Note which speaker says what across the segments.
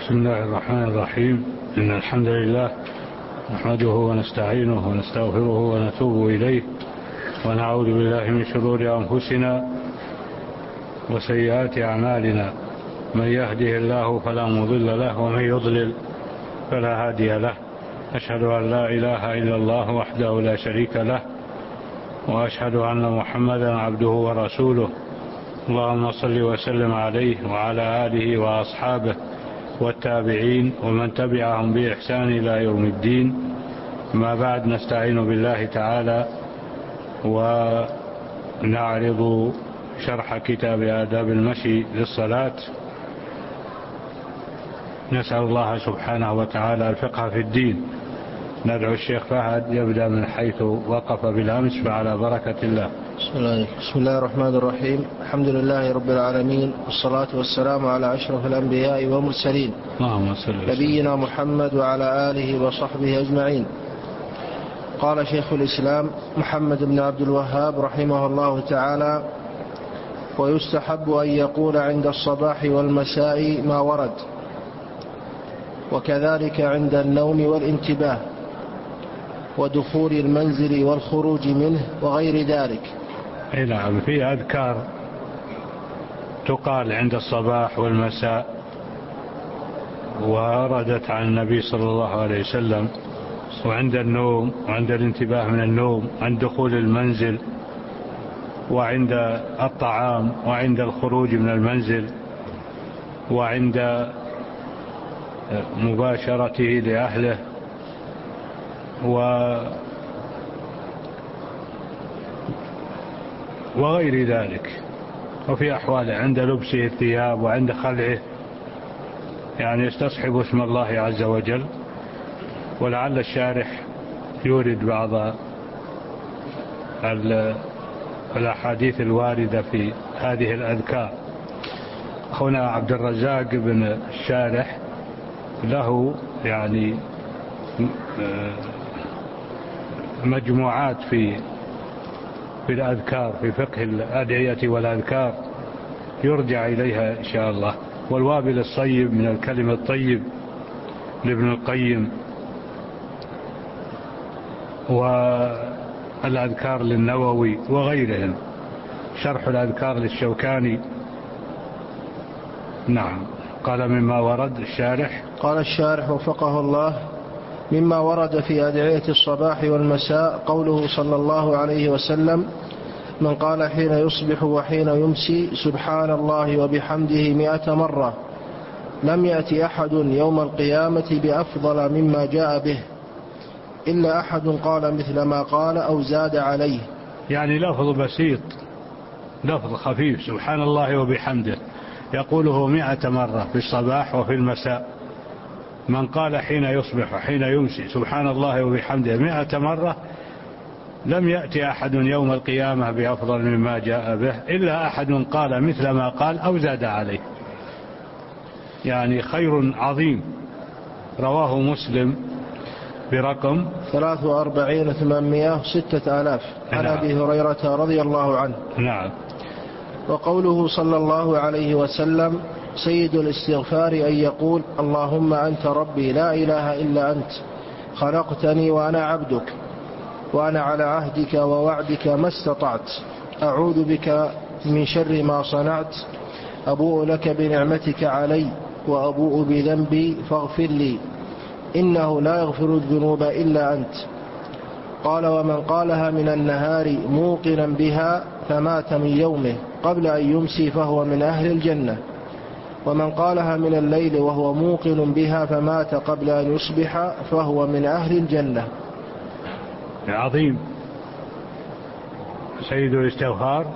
Speaker 1: بسم الله الرحمن الرحيم. إن الحمد لله نحمده ونستعينه ونستغفره ونتوب إليه ونعوذ بالله من شرور أنفسنا وسيئات أعمالنا. من يهده الله فلا مضل له ومن يضلل فلا هادي له. أشهد أن لا إله إلا الله وحده لا شريك له وأشهد أن محمدا عبده ورسوله. اللهم صل وسلم عليه وعلى آله وأصحابه والتابعين ومن تبعهم بإحسان إلى يوم الدين. ما بعد، نستعين بالله تعالى ونعرض شرح كتاب آداب المشي للصلاة. نسأل الله سبحانه وتعالى الفقه في الدين. ندعو الشيخ فهد يبدأ من حيث وقف بالأمس فعلى بركة الله.
Speaker 2: بسم الله الرحمن الرحيم. الحمد لله رب العالمين، والصلاة والسلام على أشرف الأنبياء والمرسلين نبينا محمد وعلى آله وصحبه أجمعين. قال شيخ الإسلام محمد بن عبد الوهاب رحمه الله تعالى: ويستحب أن يقول عند الصباح والمساء ما ورد، وكذلك عند النوم والانتباه ودخول المنزل والخروج منه وغير ذلك.
Speaker 1: نعم، في أذكار تقال عند الصباح والمساء وردت عن النبي صلى الله عليه وسلم، وعند النوم وعند الانتباه من النوم، عند دخول المنزل وعند الطعام وعند الخروج من المنزل وعند مباشرته لأهله وغير ذلك، وفي أحواله عند لبسه الثياب وعند خلعه، يعني يستصحب اسم الله عز وجل. ولعل الشارح يورد بعض الأحاديث الواردة في هذه الأذكار. أخونا عبد الرزاق بن الشارح له يعني مجموعات في الأذكار، في فقه الأدعية والأذكار، يرجع إليها إن شاء الله. والوابل الصيب من الكلم الطيب لابن القيم، والأذكار للنووي وغيرهم، شرح الأذكار للشوكاني. نعم. قال مما ورد الشارح،
Speaker 2: قال الشارح وفقه الله: مما ورد في أدعية الصباح والمساء قوله صلى الله عليه وسلم: من قال حين يصبح وحين يمسي سبحان الله وبحمده 100 مرة لم يأتي أحد يوم القيامة بأفضل مما جاء به إلا أحد قال مثل ما قال أو زاد عليه.
Speaker 1: يعني لفظ بسيط، لفظ خفيف، سبحان الله وبحمده، يقوله 100 مرة في الصباح وفي المساء. من قال حين يصبح وحين يمسي سبحان الله وبحمده 100 مرة لم يأتي أحد يوم القيامة بأفضل مما جاء به إلا أحد قال مثل ما قال أو زاد عليه. يعني خير عظيم. رواه مسلم برقم
Speaker 2: 43,800 6000 عن أبي هريرة رضي الله عنه.
Speaker 1: نعم.
Speaker 2: وقوله صلى الله عليه وسلم: سيد الاستغفار أن يقول: اللهم أنت ربي لا إله إلا أنت، خلقتني وأنا عبدك، وأنا على عهدك ووعدك ما استطعت، أعوذ بك من شر ما صنعت، أبوء لك بنعمتك علي وأبوء بذنبي فاغفر لي، إنه لا يغفر الذنوب إلا أنت. قال: ومن قالها من النهار موقنا بها فمات من يومه قبل أن يمسي فهو من أهل الجنة، ومن قالها من الليل وهو موقن بها فمات قبل أن يصبح فهو من أهل الجنة.
Speaker 1: عظيم. سيد الاستغفار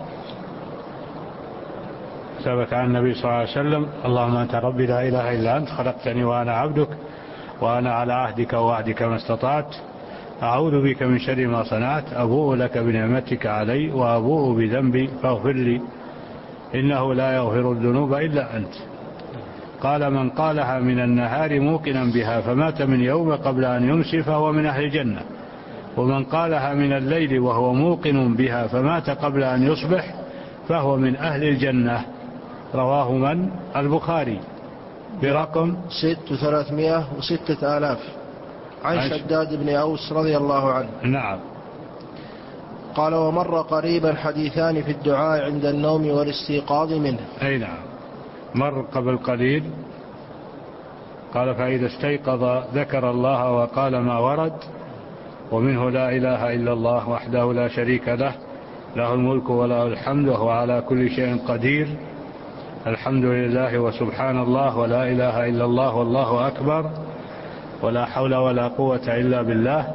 Speaker 1: ثبت عن النبي صلى الله عليه وسلم: اللهم أنت ربي لا إله إلا أنت، خلقتني وأنا عبدك، وأنا على عهدك ووعدك ما استطعت، أعوذ بك من شر ما صنعت، أبوء لك بنعمتك علي وأبوء بذنبي فاغفر لي، إنه لا يغفر الذنوب إلا أنت. قال: من قالها من النهار موقنا بها فمات من يوم قبل أن يمسي فهو من أهل الجنة، ومن قالها من الليل وهو موقن بها فمات قبل أن يصبح فهو من أهل الجنة. رواه من؟ البخاري. برقم
Speaker 2: 306,000 عن شداد بن أوس رضي الله عنه.
Speaker 1: نعم.
Speaker 2: قال ومر قريبا حديثان في الدعاء عند النوم والاستيقاظ منه.
Speaker 1: أي نعم، مر قبل قليل. قال فإذا استيقظ ذكر الله وقال ما ورد، ومنه لا إله إلا الله وحده لا شريك له، له الملك وله الحمد وهو على كل شيء قدير، الحمد لله وسبحان الله ولا إله إلا الله والله أكبر ولا حول ولا قوة إلا بالله.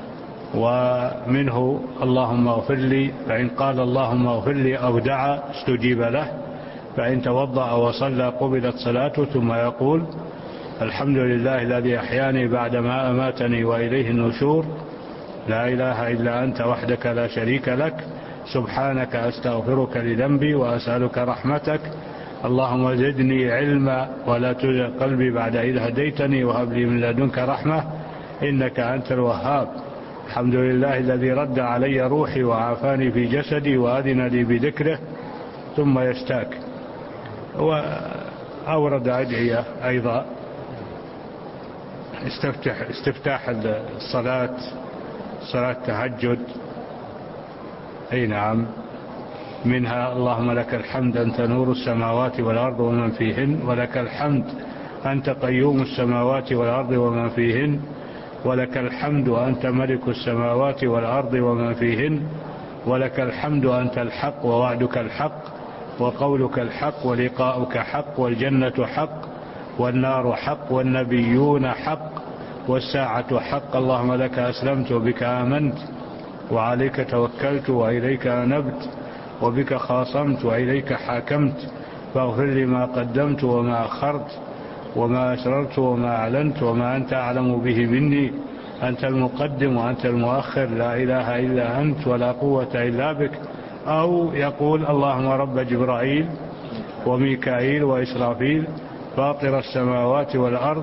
Speaker 1: ومنه اللهم اغفر لي، فإن قال اللهم اغفر لي أو دعا استجيب له، فإن توضأ وصلى قبلت صلاته، ثم يقول الحمد لله الذي أحياني بعدما أماتني وإليه النشور، لا إله إلا أنت وحدك لا شريك لك، سبحانك أستغفرك لذنبي وأسألك رحمتك، اللهم زدني علما ولا تزغ قلبي بعد إذ هديتني وهب لي من لدنك رحمة إنك أنت الوهاب، الحمد لله الذي رد علي روحي وعافاني في جسدي وأذن لي بذكره، ثم يستاك. وأورد أدعية أيضا استفتاح الصلاة، صلاة التهجد. أي نعم، منها اللهم لك الحمد أنت نور السماوات والأرض ومن فيهن، ولك الحمد أنت قيوم السماوات والأرض ومن فيهن، ولك الحمد أنت ملك السماوات والأرض ومن فيهن، ولك الحمد أنت الحق ووعدك الحق وقولك الحق ولقاؤك حق والجنة حق والنار حق والنبيون حق والساعة حق، اللهم لك أسلمت وبك آمنت وعليك توكلت وإليك أنبت وبك خاصمت وإليك حاكمت، فاغفر لي ما قدمت وما أخرت وما أسررت وما أعلنت وما أنت أعلم به مني، أنت المقدم وأنت المؤخر، لا إله إلا أنت ولا قوة إلا بك. أو يقول اللهم رب جبرائيل وميكائيل وإسرافيل فاطر السماوات والأرض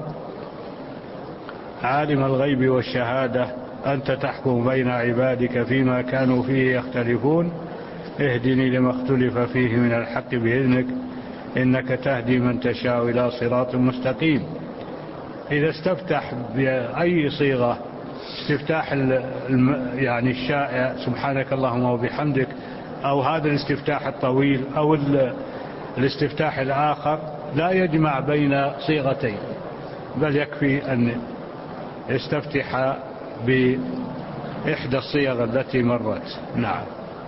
Speaker 1: عالم الغيب والشهادة أنت تحكم بين عبادك فيما كانوا فيه يختلفون، اهدني لما اختلف فيه من الحق بإذنك إنك تهدي من تشاء إلى صراط مستقيم. إذا استفتح بأي صيغة، استفتاح يعني الشائع سبحانك اللهم وبحمدك، أو هذا الاستفتاح الطويل، أو الاستفتاح الآخر، لا يجمع بين صيغتين، بل يكفي أن يستفتح بإحدى الصيغ التي مرت. نعم.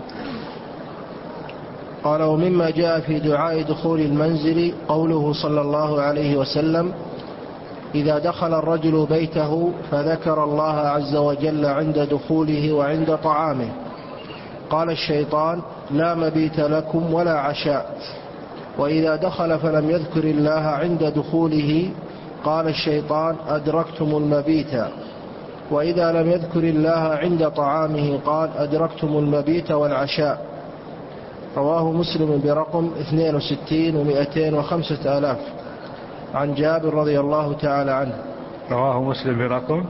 Speaker 2: قال ومما جاء في دعاء دخول المنزل قوله صلى الله عليه وسلم إذا دخل الرجل بيته فذكر الله عز وجل عند دخوله وعند طعامه، قال الشيطان لا مبيت لكم ولا عشاء، وإذا دخل فلم يذكر الله عند دخوله قال الشيطان أدركتم المبيت، وإذا لم يذكر الله عند طعامه قال أدركتم المبيت والعشاء. رواه مسلم برقم 62,205,000 عن جابر رضي الله تعالى عنه.
Speaker 1: رواه مسلم برقم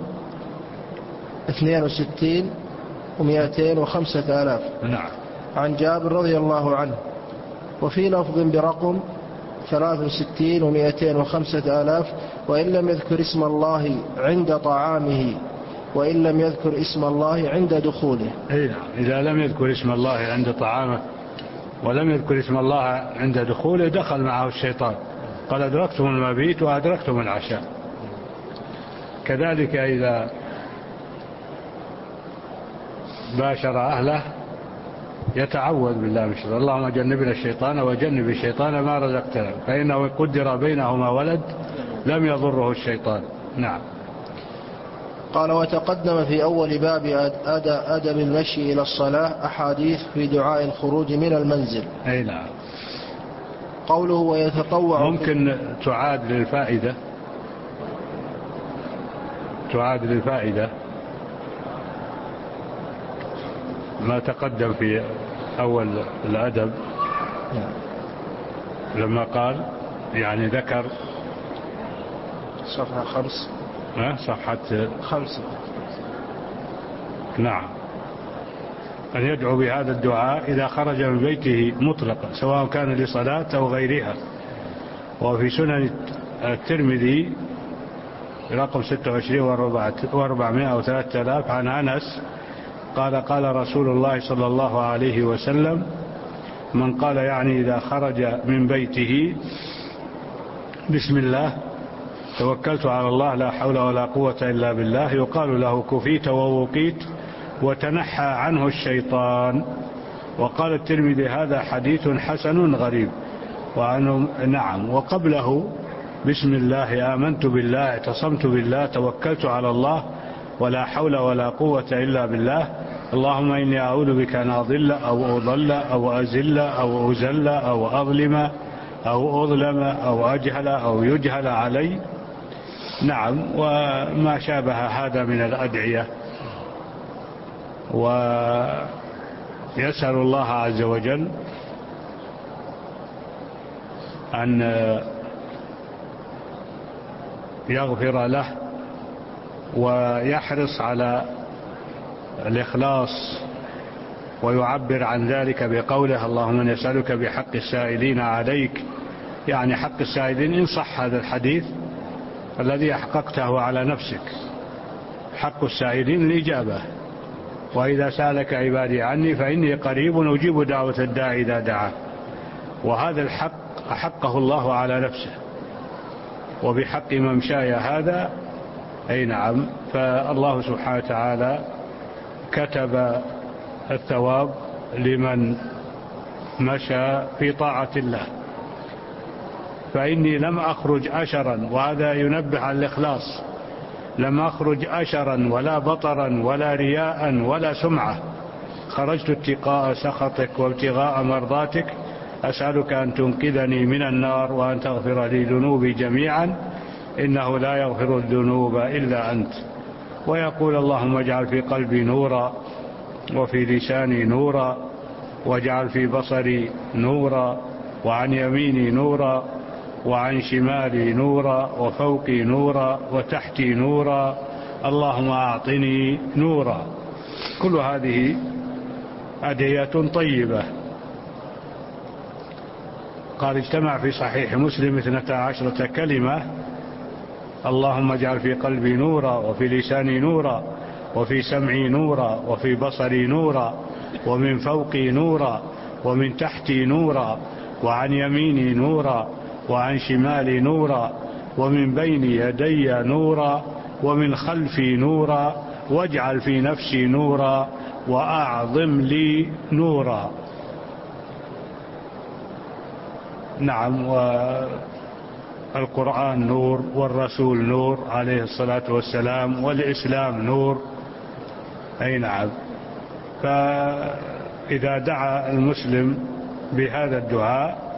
Speaker 2: 62,205,000.
Speaker 1: نعم.
Speaker 2: عن جابر رضي الله عنه. وفي لفظ برقم 63,205,000 وإن لم يذكر اسم الله عند طعامه وإن لم يذكر اسم الله عند دخوله.
Speaker 1: إذا لم يذكر اسم الله عند طعامه ولم يذكر اسم الله عند دخوله دخل معه الشيطان، قال أدركتم المبيت وأدركتم العشاء. كذلك إذا باشر أهله يتعوذ بالله من الشيطان، اللهم جنبنا الشيطان وجنب الشيطان ما رزقتنا، فإنه قدر بينهما ولد لم يضره الشيطان. نعم.
Speaker 2: قال وتقدم في أول باب أدب المشي إلى الصلاة أحاديث في دعاء الخروج من المنزل.
Speaker 1: أي نعم.
Speaker 2: قوله ويتطوع،
Speaker 1: ممكن تعاد للفائدة ما تقدم في أول الأدب لما قال يعني ذكر
Speaker 2: صفحة 5
Speaker 1: صفحة
Speaker 2: 5.
Speaker 1: نعم. أن يدعو بهذا الدعاء إذا خرج من بيته مطلقا سواء كان لصلاة أو غيرها. وفي سنن الترمذي رقم 26 و400 و3000 عن أنس قال قال رسول الله صلى الله عليه وسلم: من قال يعني إذا خرج من بيته بسم الله توكلت على الله لا حول ولا قوة إلا بالله يقال له كفيت ووقيت وتنحى عنه الشيطان. وقال الترمذي: هذا حديث حسن غريب. نعم. وقبله: بسم الله آمنت بالله اعتصمت بالله توكلت على الله ولا حول ولا قوة إلا بالله اللهم إني أعوذ بك أن أضل أو أضل أو أزل أو أزل أو أظلم أو أظلم أو أجهل أو يجهل علي. نعم. وما شابه هذا من الأدعية. ويسأل الله عز وجل أن يغفر له ويحرص على الإخلاص ويعبر عن ذلك بقوله: اللهم نسألك بحق السائلين عليك، يعني حق السائلين إن صح هذا الحديث الذي أحققته على نفسك. حق السائلين الإجابة: وإذا سألك عبادي عني فإني قريب أجيب دعوة الداعي إذا دعا. وهذا الحق أحقه الله على نفسه، وبحق ممشاي هذا أي نعم. فالله سبحانه وتعالى كتب الثواب لمن مشى في طاعة الله. فإني لم أخرج أشرا، وهذا ينبه على الإخلاص، لم أخرج أشرا ولا بطرا ولا رياء ولا سمعة، خرجت اتقاء سخطك وابتغاء مرضاتك أسألك أن تنقذني من النار وأن تغفر لي ذنوبي جميعا إنه لا يغفر الذنوب إلا أنت. ويقول: اللهم اجعل في قلبي نورا وفي لساني نورا واجعل في بصري نورا وعن يميني نورا وعن شمالي نورا وفوقي نورا وتحتي نورا اللهم أعطني نورا. كل هذه أدعية طيبة. قال: اجتمع في صحيح مسلم 12 كلمة: اللهم اجعل في قلبي نورا وفي لساني نورا وفي سمعي نورا وفي بصري نورا ومن فوقي نورا ومن تحتي نورا وعن يميني نورا وعن شمالي نورا ومن بين يدي نورا ومن خلفي نورا واجعل في نفسي نورا وأعظم لي نورا. نعم. والقرآن نور، والرسول نور عليه الصلاة والسلام، والإسلام نور. أي نعم. فإذا دعا المسلم بهذا الدعاء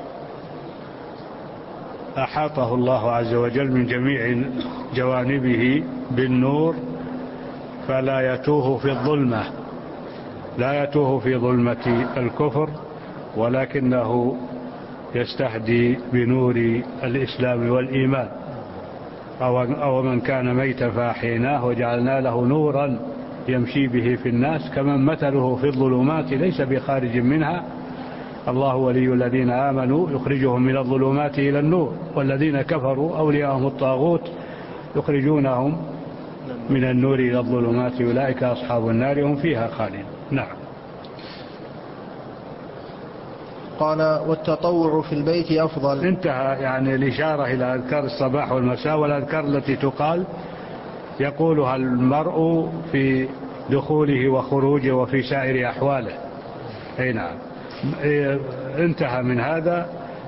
Speaker 1: أحاطه الله عز وجل من جميع جوانبه بالنور، فلا يتوه في الظلمة، لا يتوه في ظلمة الكفر، ولكنه يستهدي بنور الإسلام والإيمان. أو من كان ميتا فأحييناه وجعلنا له نورا يمشي به في الناس كمن مثله في الظلمات ليس بخارج منها الله ولي الذين آمنوا يخرجهم من الظلمات إلى النور والذين كفروا أولياءهم الطاغوت يخرجونهم من النور إلى الظلمات أولئك أصحاب النار هم فيها خالدون. نعم.
Speaker 2: قال: والتطوع في البيت أفضل.
Speaker 1: انتهى يعني الإشارة إلى أذكار الصباح والمساء والأذكار التي تقال يقولها المرء في دخوله وخروجه وفي سائر أحواله. أي نعم. انتهى من هذا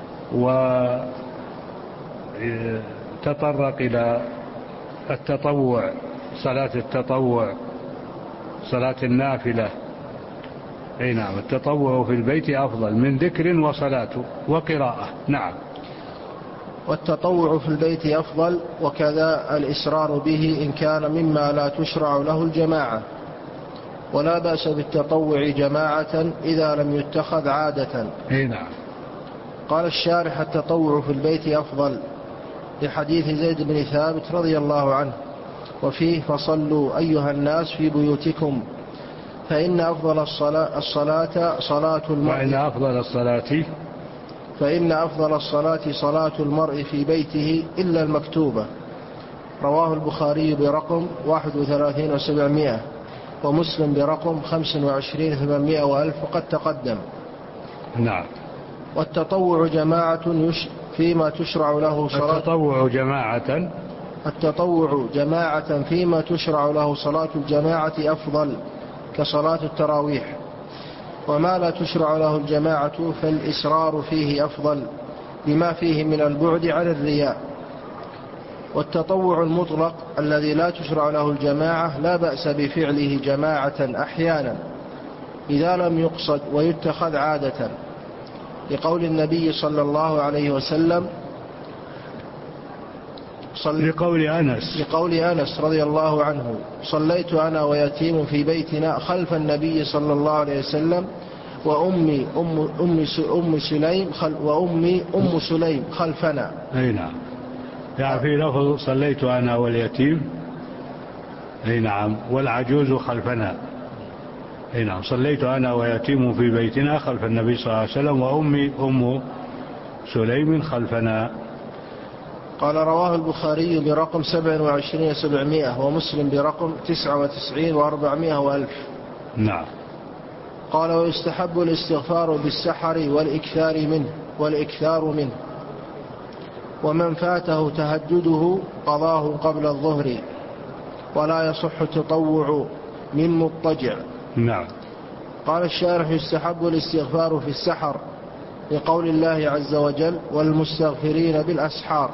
Speaker 1: وتطرق إلى التطوع، صلاة التطوع، صلاة النافلة. أي نعم. التطوع في البيت أفضل من ذكر وصلاة وقراءة. نعم.
Speaker 2: والتطوع في البيت أفضل، وكذا الإسرار به إن كان مما لا تشرع له الجماعة، ولا بأس بالتطوع جماعة إذا لم يتخذ عادة.
Speaker 1: أي نعم.
Speaker 2: قال الشارح: التطوع في البيت أفضل لحديث زيد بن ثابت رضي الله عنه، وفيه: فصلوا أيها الناس في بيوتكم فإن أفضل الصلاة صلاة المرء.
Speaker 1: وإن أفضل الصلاة
Speaker 2: فإن أفضل الصلاة صلاة المرء في بيته إلا المكتوبة. رواه البخاري برقم 31,700 ومسلم برقم 25,800 وألف وقد تقدم.
Speaker 1: نعم.
Speaker 2: والتطوع جماعة فيما تشرع له صلاة التطوع جماعة فيما تشرع له صلاة الجماعة أفضل كصلاة التراويح، وما لا تشرع له الجماعة فالإسرار فيه أفضل لما فيه من البعد عن الرياء. والتطوع المطلق الذي لا تشرع له الجماعة لا بأس بفعله جماعة أحيانا إذا لم يقصد ويتخذ عادة، لقول النبي صلى الله عليه وسلم لقول أنس رضي الله عنه: صليت أنا ويتيم في بيتنا خلف النبي صلى الله عليه وسلم وأمي أم سليم خلفنا.
Speaker 1: أي نعم. يعني في لفظ صليت أنا واليتيم، أي نعم، والعجوز خلفنا. أي نعم. صليت أنا ويتيم في بيتنا خلف النبي صلى الله عليه وسلم وأمي أم سليم خلفنا.
Speaker 2: قال: رواه البخاري برقم 27,700 ومسلم برقم 99,400 وألف.
Speaker 1: نعم.
Speaker 2: قال: ويستحب الاستغفار بالسحر والإكثار منه، ومن فاته تهجده قضاه قبل الظهر، ولا يصح التطوع من مضطجع.
Speaker 1: نعم.
Speaker 2: قال الشارح: يستحب الاستغفار في السحر لقول الله عز وجل: والمستغفرين بالأسحار،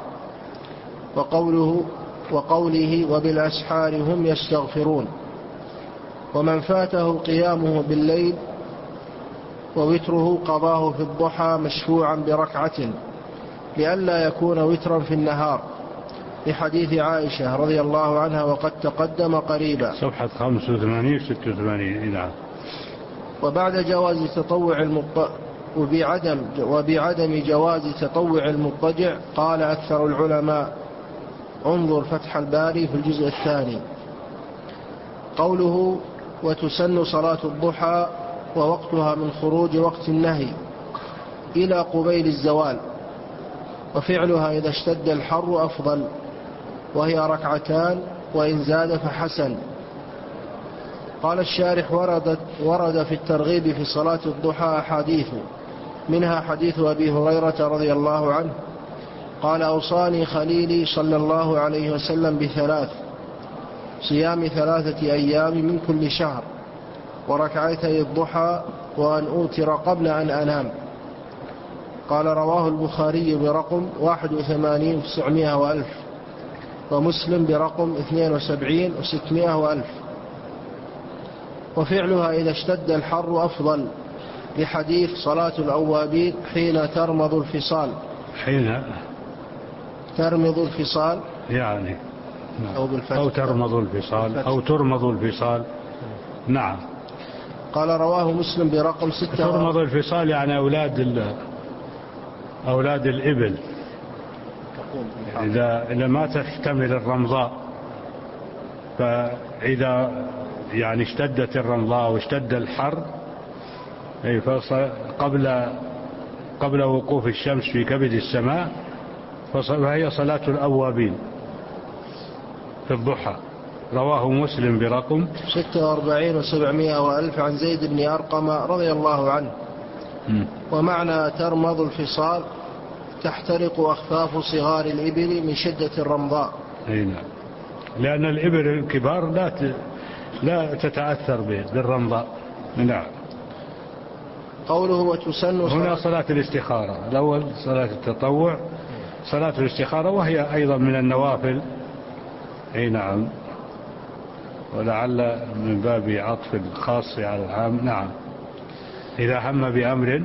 Speaker 2: وقوله وبالأسحار هم يستغفرون. ومن فاته قيامه بالليل ووتره قضاه في الضحى مشفوعا بركعة لئلا يكون وترا في النهار، لحديث عائشة رضي الله عنها وقد تقدم قريبا.
Speaker 1: صفحة 85 86. نعم.
Speaker 2: وبعد جواز تطوع وبعدم جواز تطوع المضطجع قال أكثر العلماء. انظر فتح الباري في الجزء الثاني. قوله: وتسن صلاة الضحى ووقتها من خروج وقت النهي إلى قبيل الزوال، وفعلها إذا اشتد الحر أفضل، وهي ركعتان وإن زاد فحسن. قال الشارح: ورد في الترغيب في صلاة الضحى أحاديث، منها حديث أبي هريرة رضي الله عنه قال: أوصاني خليلي صلى الله عليه وسلم بثلاث: صيام 3 أيام من كل شهر، وركعتي الضحى، وأن أوتر قبل أن أنام. قال: رواه البخاري برقم 81,900 وألف ومسلم برقم 72,600 وألف. وفعلها إذا اشتد الحر أفضل، لحديث صلاة الأوابين حين ترمض الفصال.
Speaker 1: حين
Speaker 2: ترمض الفصال
Speaker 1: يعني
Speaker 2: أو
Speaker 1: ترمض الفصال أو ترمض الفصال. نعم.
Speaker 2: قال: رواه مسلم برقم 6.
Speaker 1: ترمض الفصال يعني أولاد الإبل إذا ما تكتمل الرمضاء، فإذا يعني اشتدت الرمضاء واشتد الحر قبل وقوف الشمس في كبد السماء، فهي صلاة الأوابين في الضحى. رواه مسلم برقم
Speaker 2: 46,700 وألف عن زيد بن أرقم رضي الله عنه. ومعنى ترمض الفصال تحترق أخفاف صغار الإبل من شدة الرمضاء.
Speaker 1: نعم. لأن الإبل الكبار لا تتأثر بالرمضاء. نعم.
Speaker 2: قوله: وتسن
Speaker 1: هنا صلاة الاستخارة. الأول صلاة التطوع، صلاة الاستخارة، وهي أيضا من النوافل. أي نعم. ولعل من باب عطف الخاص على العام. نعم. إذا هم بأمر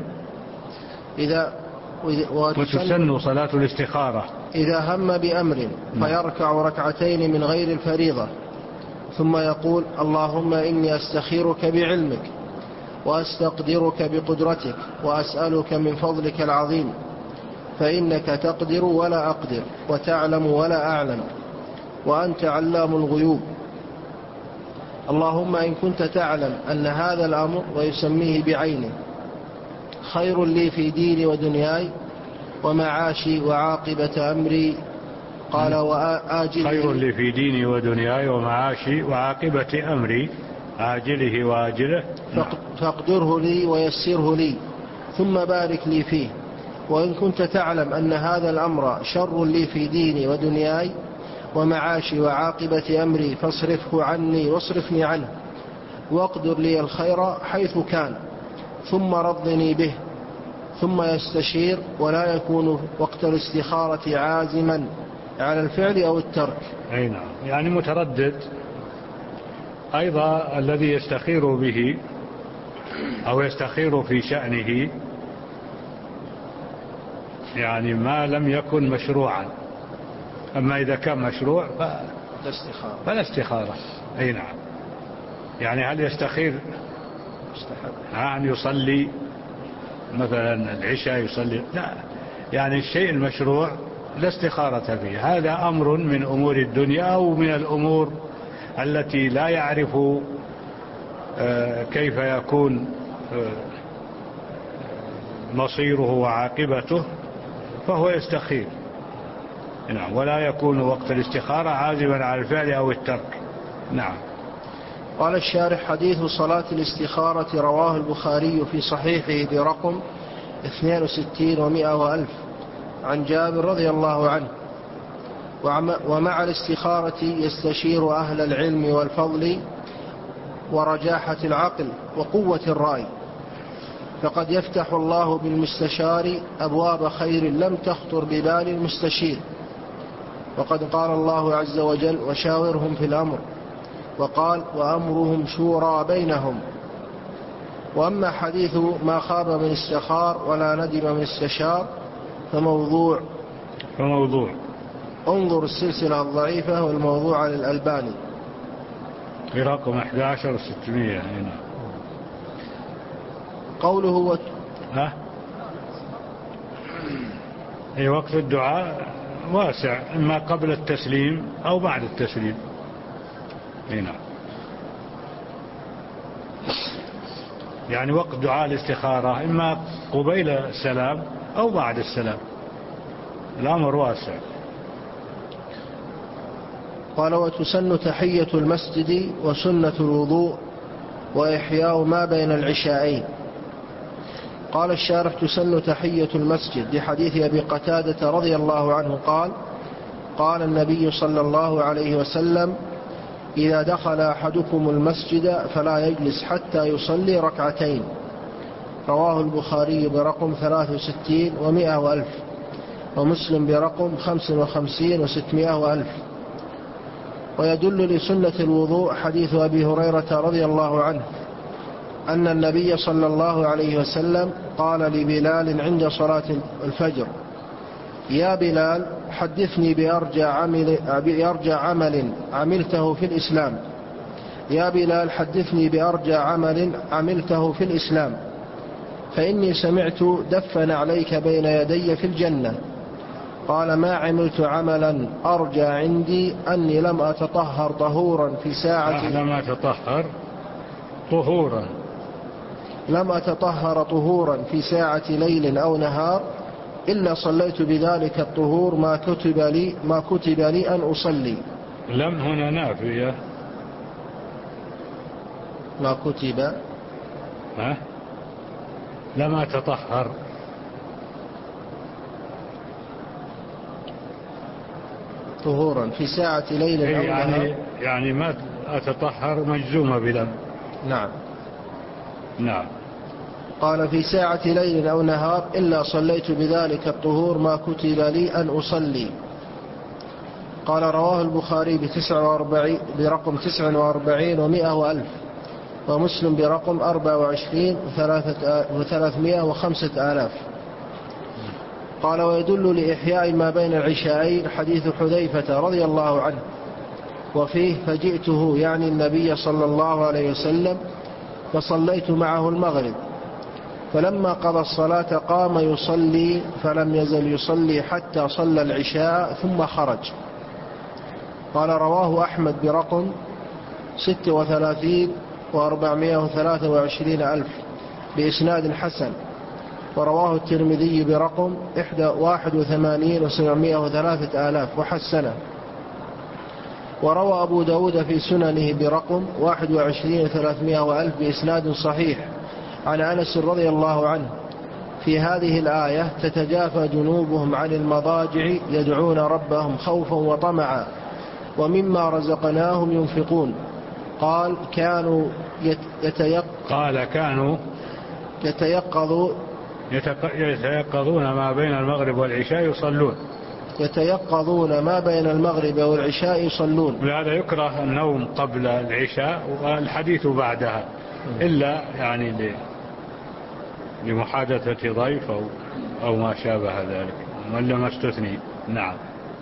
Speaker 1: وتسن صلاة الاستخارة
Speaker 2: إذا هم بأمر فيركع ركعتين من غير الفريضة، ثم يقول: اللهم إني أستخيرك بعلمك وأستقدرك بقدرتك وأسألك من فضلك العظيم، فإنك تقدر ولا أقدر وتعلم ولا أعلم وأنت علام الغيوب. اللهم إن كنت تعلم أن هذا الأمر، ويسميه بعينه، خير لي في ديني ودنياي ومعاشي وعاقبة أمري. قال وآجله
Speaker 1: خير لي في ديني ودنياي ومعاشي وعاقبة أمري عاجله وآجله
Speaker 2: فاقدره لي ويسره لي ثم بارك لي فيه. وإن كنت تعلم أن هذا الأمر شر لي في ديني ودنياي ومعاشي وعاقبة أمري فاصرفه عني واصرفني عنه واقدر لي الخير حيث كان ثم رضني به. ثم يستشير ولا يكون وقت الاستخارة عازما على الفعل أو الترك.
Speaker 1: أي نعم، يعني متردد. أيضا الذي يستخير به أو يستخير في شأنه يعني ما لم يكن مشروعا، أما إذا كان مشروع فلا استخارة. أي نعم، يعني هل يستخير أن يصلي مثلا العشاء يصلي؟ لا، يعني الشيء المشروع لا استخارة فيه. هذا أمر من أمور الدنيا أو من الأمور التي لا يعرف كيف يكون مصيره وعاقبته فهو يستخير. نعم، ولا يكون وقت الاستخارة عازما على الفعل أو الترك. نعم.
Speaker 2: قال الشارح: حديث صلاة الاستخارة رواه البخاري في صحيحه برقم 62 و100 وألف عن جابر رضي الله عنه. ومع الاستخارة يستشير أهل العلم والفضل ورجاحة العقل وقوة الرأي، فقد يفتح الله بالمستشار أبواب خير لم تخطر ببال المستشير. وقد قال الله عز وجل: وشاورهم في الأمر، وقال: وأمرهم شورى بينهم. وأما حديث ما خاب من استخار ولا ندم من استشار فموضوع. انظر السلسلة الضعيفة والموضوع للألباني
Speaker 1: برقم 11,600 هنا.
Speaker 2: قوله
Speaker 1: أي وقت الدعاء واسع، إما قبل التسليم أو بعد التسليم. هنا يعني وقت دعاء الاستخارة إما قبيل السلام أو بعد السلام، الأمر واسع.
Speaker 2: قال: وتسن تحية المسجد وسنة الوضوء وإحياء ما بين العشاءين. قال الشارح: تسن تحية المسجد لحديث أبي قتادة رضي الله عنه قال: قال النبي صلى الله عليه وسلم: إذا دخل أحدكم المسجد فلا يجلس حتى يصلي ركعتين. رواه البخاري برقم 63 و100 وألف، ومسلم برقم 55 و600 وألف. ويدل لسنة الوضوء حديث أبي هريرة رضي الله عنه أن النبي صلى الله عليه وسلم قال لبلال عند صلاة الفجر: يا بلال حدثني بأرجى عمل عملته في الإسلام. يا بلال حدثني بأرجى عمل عملته في الإسلام، فإني سمعت دفن عليك بين يدي في الجنة. قال: ما عملت عملا أرجى عندي أني لم أتطهر طهورا في ساعة لم أتطهر طهورا في ساعة ليل أو نهار إلا صليت بذلك الطهور ما كتب لي أن أصلي.
Speaker 1: لم هنا نافية.
Speaker 2: ما كتب
Speaker 1: لم أتطهر
Speaker 2: طهورا في ساعة ليل أو نهار،
Speaker 1: يعني ما أتطهر مجزومة بلم. نعم.
Speaker 2: قال: في ساعة ليل أو نهار إلا صليت بذلك الطهور ما كتب لي أن أصلي. قال: رواه البخاري برقم 49 و100 وألف، ومسلم برقم 24 و305 آلاف. قال: ويدل لإحياء ما بين العشاءين حديث حذيفة رضي الله عنه، وفيه: فجئته يعني النبي صلى الله عليه وسلم فصليت معه المغرب، فلما قضى الصلاة قام يصلي فلم يزل يصلي حتى صلى العشاء ثم خرج. قال: رواه أحمد برقم 36 و423 ألف بإسناد حسن، ورواه الترمذي برقم 81,703 وحسنه. وروى أبو داود في سننه برقم 21,300 بإسناد صحيح عن أنس رضي الله عنه في هذه الآية: تتجافى جنوبهم عن المضاجع يدعون ربهم خوفا وطمعا ومما رزقناهم ينفقون. قال كانوا
Speaker 1: يتيقظون ما بين المغرب والعشاء يصلون.
Speaker 2: يتيقظون ما بين المغرب والعشاء يصلون.
Speaker 1: ولهذا يكره النوم قبل العشاء والحديث بعدها إلا يعني لمحادثة ضيف أو ما شابه ذلك، ولا ما استثني. نعم.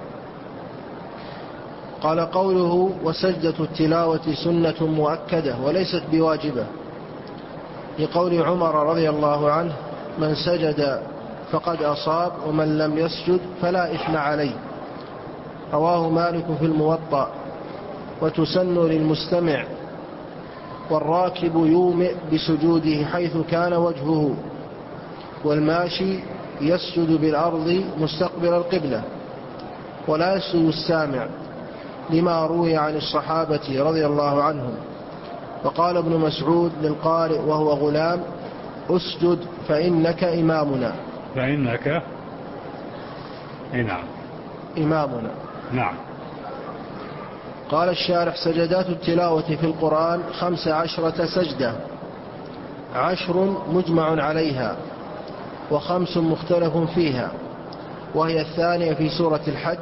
Speaker 2: قال قوله: وسجدة التلاوة سنة مؤكدة وليست بواجبة، لقول عمر رضي الله عنه: من سجد فقد أصاب ومن لم يسجد فلا إثم عليه. رواه مالك في الموطأ. وتسن للمستمع والراكب يومئ بسجوده حيث كان وجهه، والماشي يسجد بالأرض مستقبل القبلة، ولا يسجد السامع، لما روي عن الصحابة رضي الله عنهم. وقال ابن مسعود للقارئ وهو غلام: اسجد فإنك إمامنا.
Speaker 1: فإنك نعم
Speaker 2: إمامنا.
Speaker 1: نعم.
Speaker 2: قال الشارح: سجدات التلاوة في القرآن 15 سجدة، 10 مجمع عليها، و5 مختلف فيها، وهي الثانية في سورة الحج،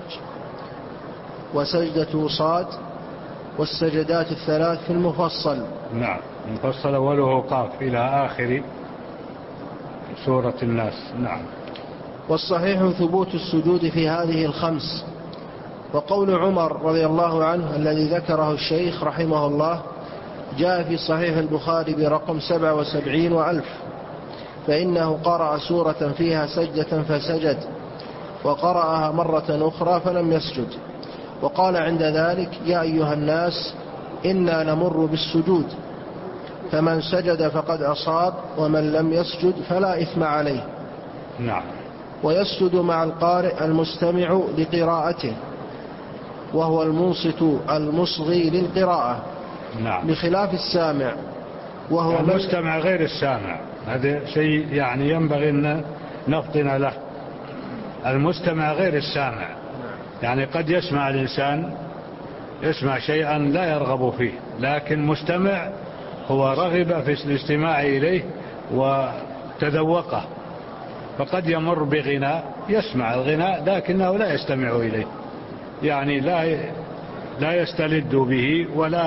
Speaker 2: وسجدة صاد، والسجدات الثلاث في المفصل.
Speaker 1: نعم. المفصل أوله قاف إلى آخر سورة الناس. نعم.
Speaker 2: والصحيح ثبوت السجود في هذه الخمس. وقول عمر رضي الله عنه الذي ذكره الشيخ رحمه الله جاء في صحيح البخاري برقم 77 وألف، فإنه قرأ سورة فيها سجدة فسجد، وقرأها مرة أخرى فلم يسجد، وقال عند ذلك: يا أيها الناس إنا نمر بالسجود، فمن سجد فقد أصاب ومن لم يسجد فلا إثم عليه.
Speaker 1: نعم.
Speaker 2: ويسجد مع القارئ المستمع لقراءته، وهو المنصت المصغي للقراءة.
Speaker 1: نعم.
Speaker 2: بخلاف السامع وهو
Speaker 1: المستمع غير السامع. هذا شيء يعني ينبغي أن نفطن له. المستمع غير السامع، يعني قد يسمع الإنسان يسمع شيئا لا يرغب فيه، لكن مستمع هو رغب في الاستماع إليه وتذوقه، فقد يمر بغناء يسمع الغناء لكنه لا يستمع إليه، يعني لا يستلذ به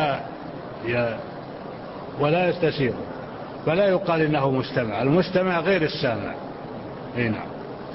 Speaker 1: ولا يستسيغ، فلا يقال إنه مستمع. المستمع غير السامع. نعم.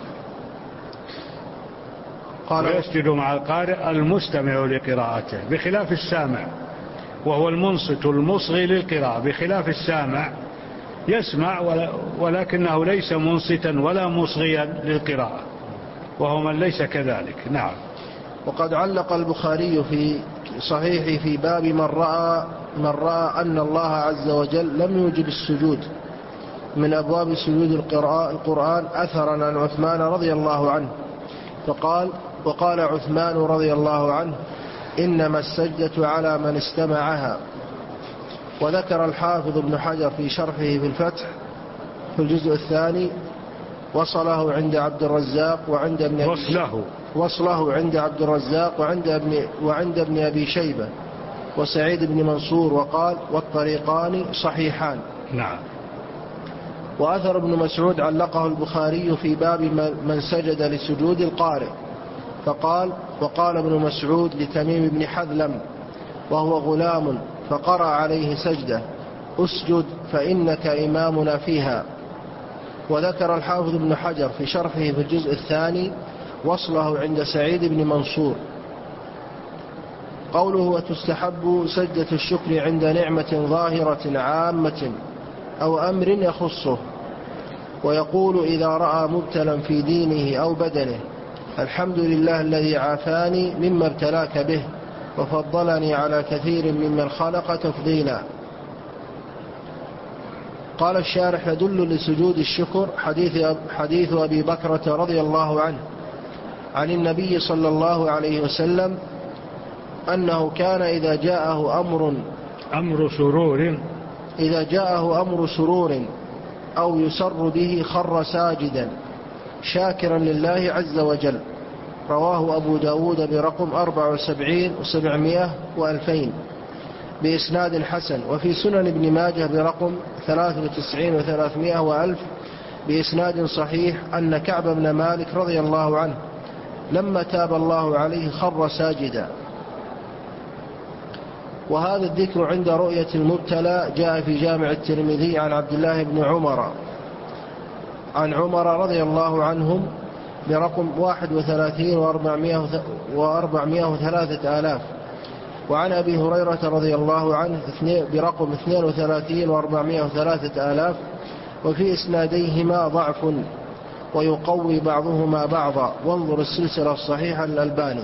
Speaker 1: ويسجد مع القارئ المستمع لقراءته، بخلاف السامع وهو المنصت المصغي للقراءة. بخلاف السامع يسمع ولكنه ليس منصتا ولا مصغيا للقراءة، وهو من ليس كذلك. نعم.
Speaker 2: وقد علق البخاري في صحيحه في باب من رأى أن الله عز وجل لم يوجب السجود من أبواب سجود القرآن أثرا عن عثمان رضي الله عنه، فقال: وقال عثمان رضي الله عنه: إنما السجدة على من استمعها. وذكر الحافظ ابن حجر في شرحه في الفتح في الجزء الثاني وصله عند عبد الرزاق وعند ابن أبي شيبة وسعيد بن منصور، وقال: والطريقان صحيحان.
Speaker 1: نعم.
Speaker 2: وأثر ابن مسعود علقه البخاري في باب من سجد لسجود القارئ، فقال: وقال ابن مسعود لتميم بن حذلم وهو غلام فقرأ عليه سجدة: اسجد فإنك إمامنا فيها. وذكر الحافظ ابن حجر في شرحه في الجزء الثاني وصله عند سعيد بن منصور. قوله: وتستحب سجدة الشكر عند نعمة ظاهرة عامة أو أمر يخصه. ويقول إذا رأى مبتلا في دينه أو بدنه: الحمد لله الذي عافاني مما ابتلاك به وفضلني على كثير ممن خلق تفضيلا. قال الشارح: يدل لسجود الشكر حديث أبي بكرة رضي الله عنه عن النبي صلى الله عليه وسلم أنه كان إذا جاءه أمر سرور أو يسر به خر ساجدا شاكرا لله عز وجل. رواه أبو داود برقم 74 و700 و2000 بإسناد حسن. وفي سنن ابن ماجه برقم 93 و300 و1000 بإسناد صحيح أن كعب بن مالك رضي الله عنه لما تاب الله عليه خر ساجدا. وهذا الذكر عند رؤية المبتلى جاء في جامع الترمذي عن عبد الله بن عمر رضي الله عنهم برقم 31 و403 وعن أبي هريرة رضي الله عنه برقم 32 و403 وفي إسناديهما ضعف ويقوي بعضهما بعضا، وانظر السلسلة الصحيحة للألباني.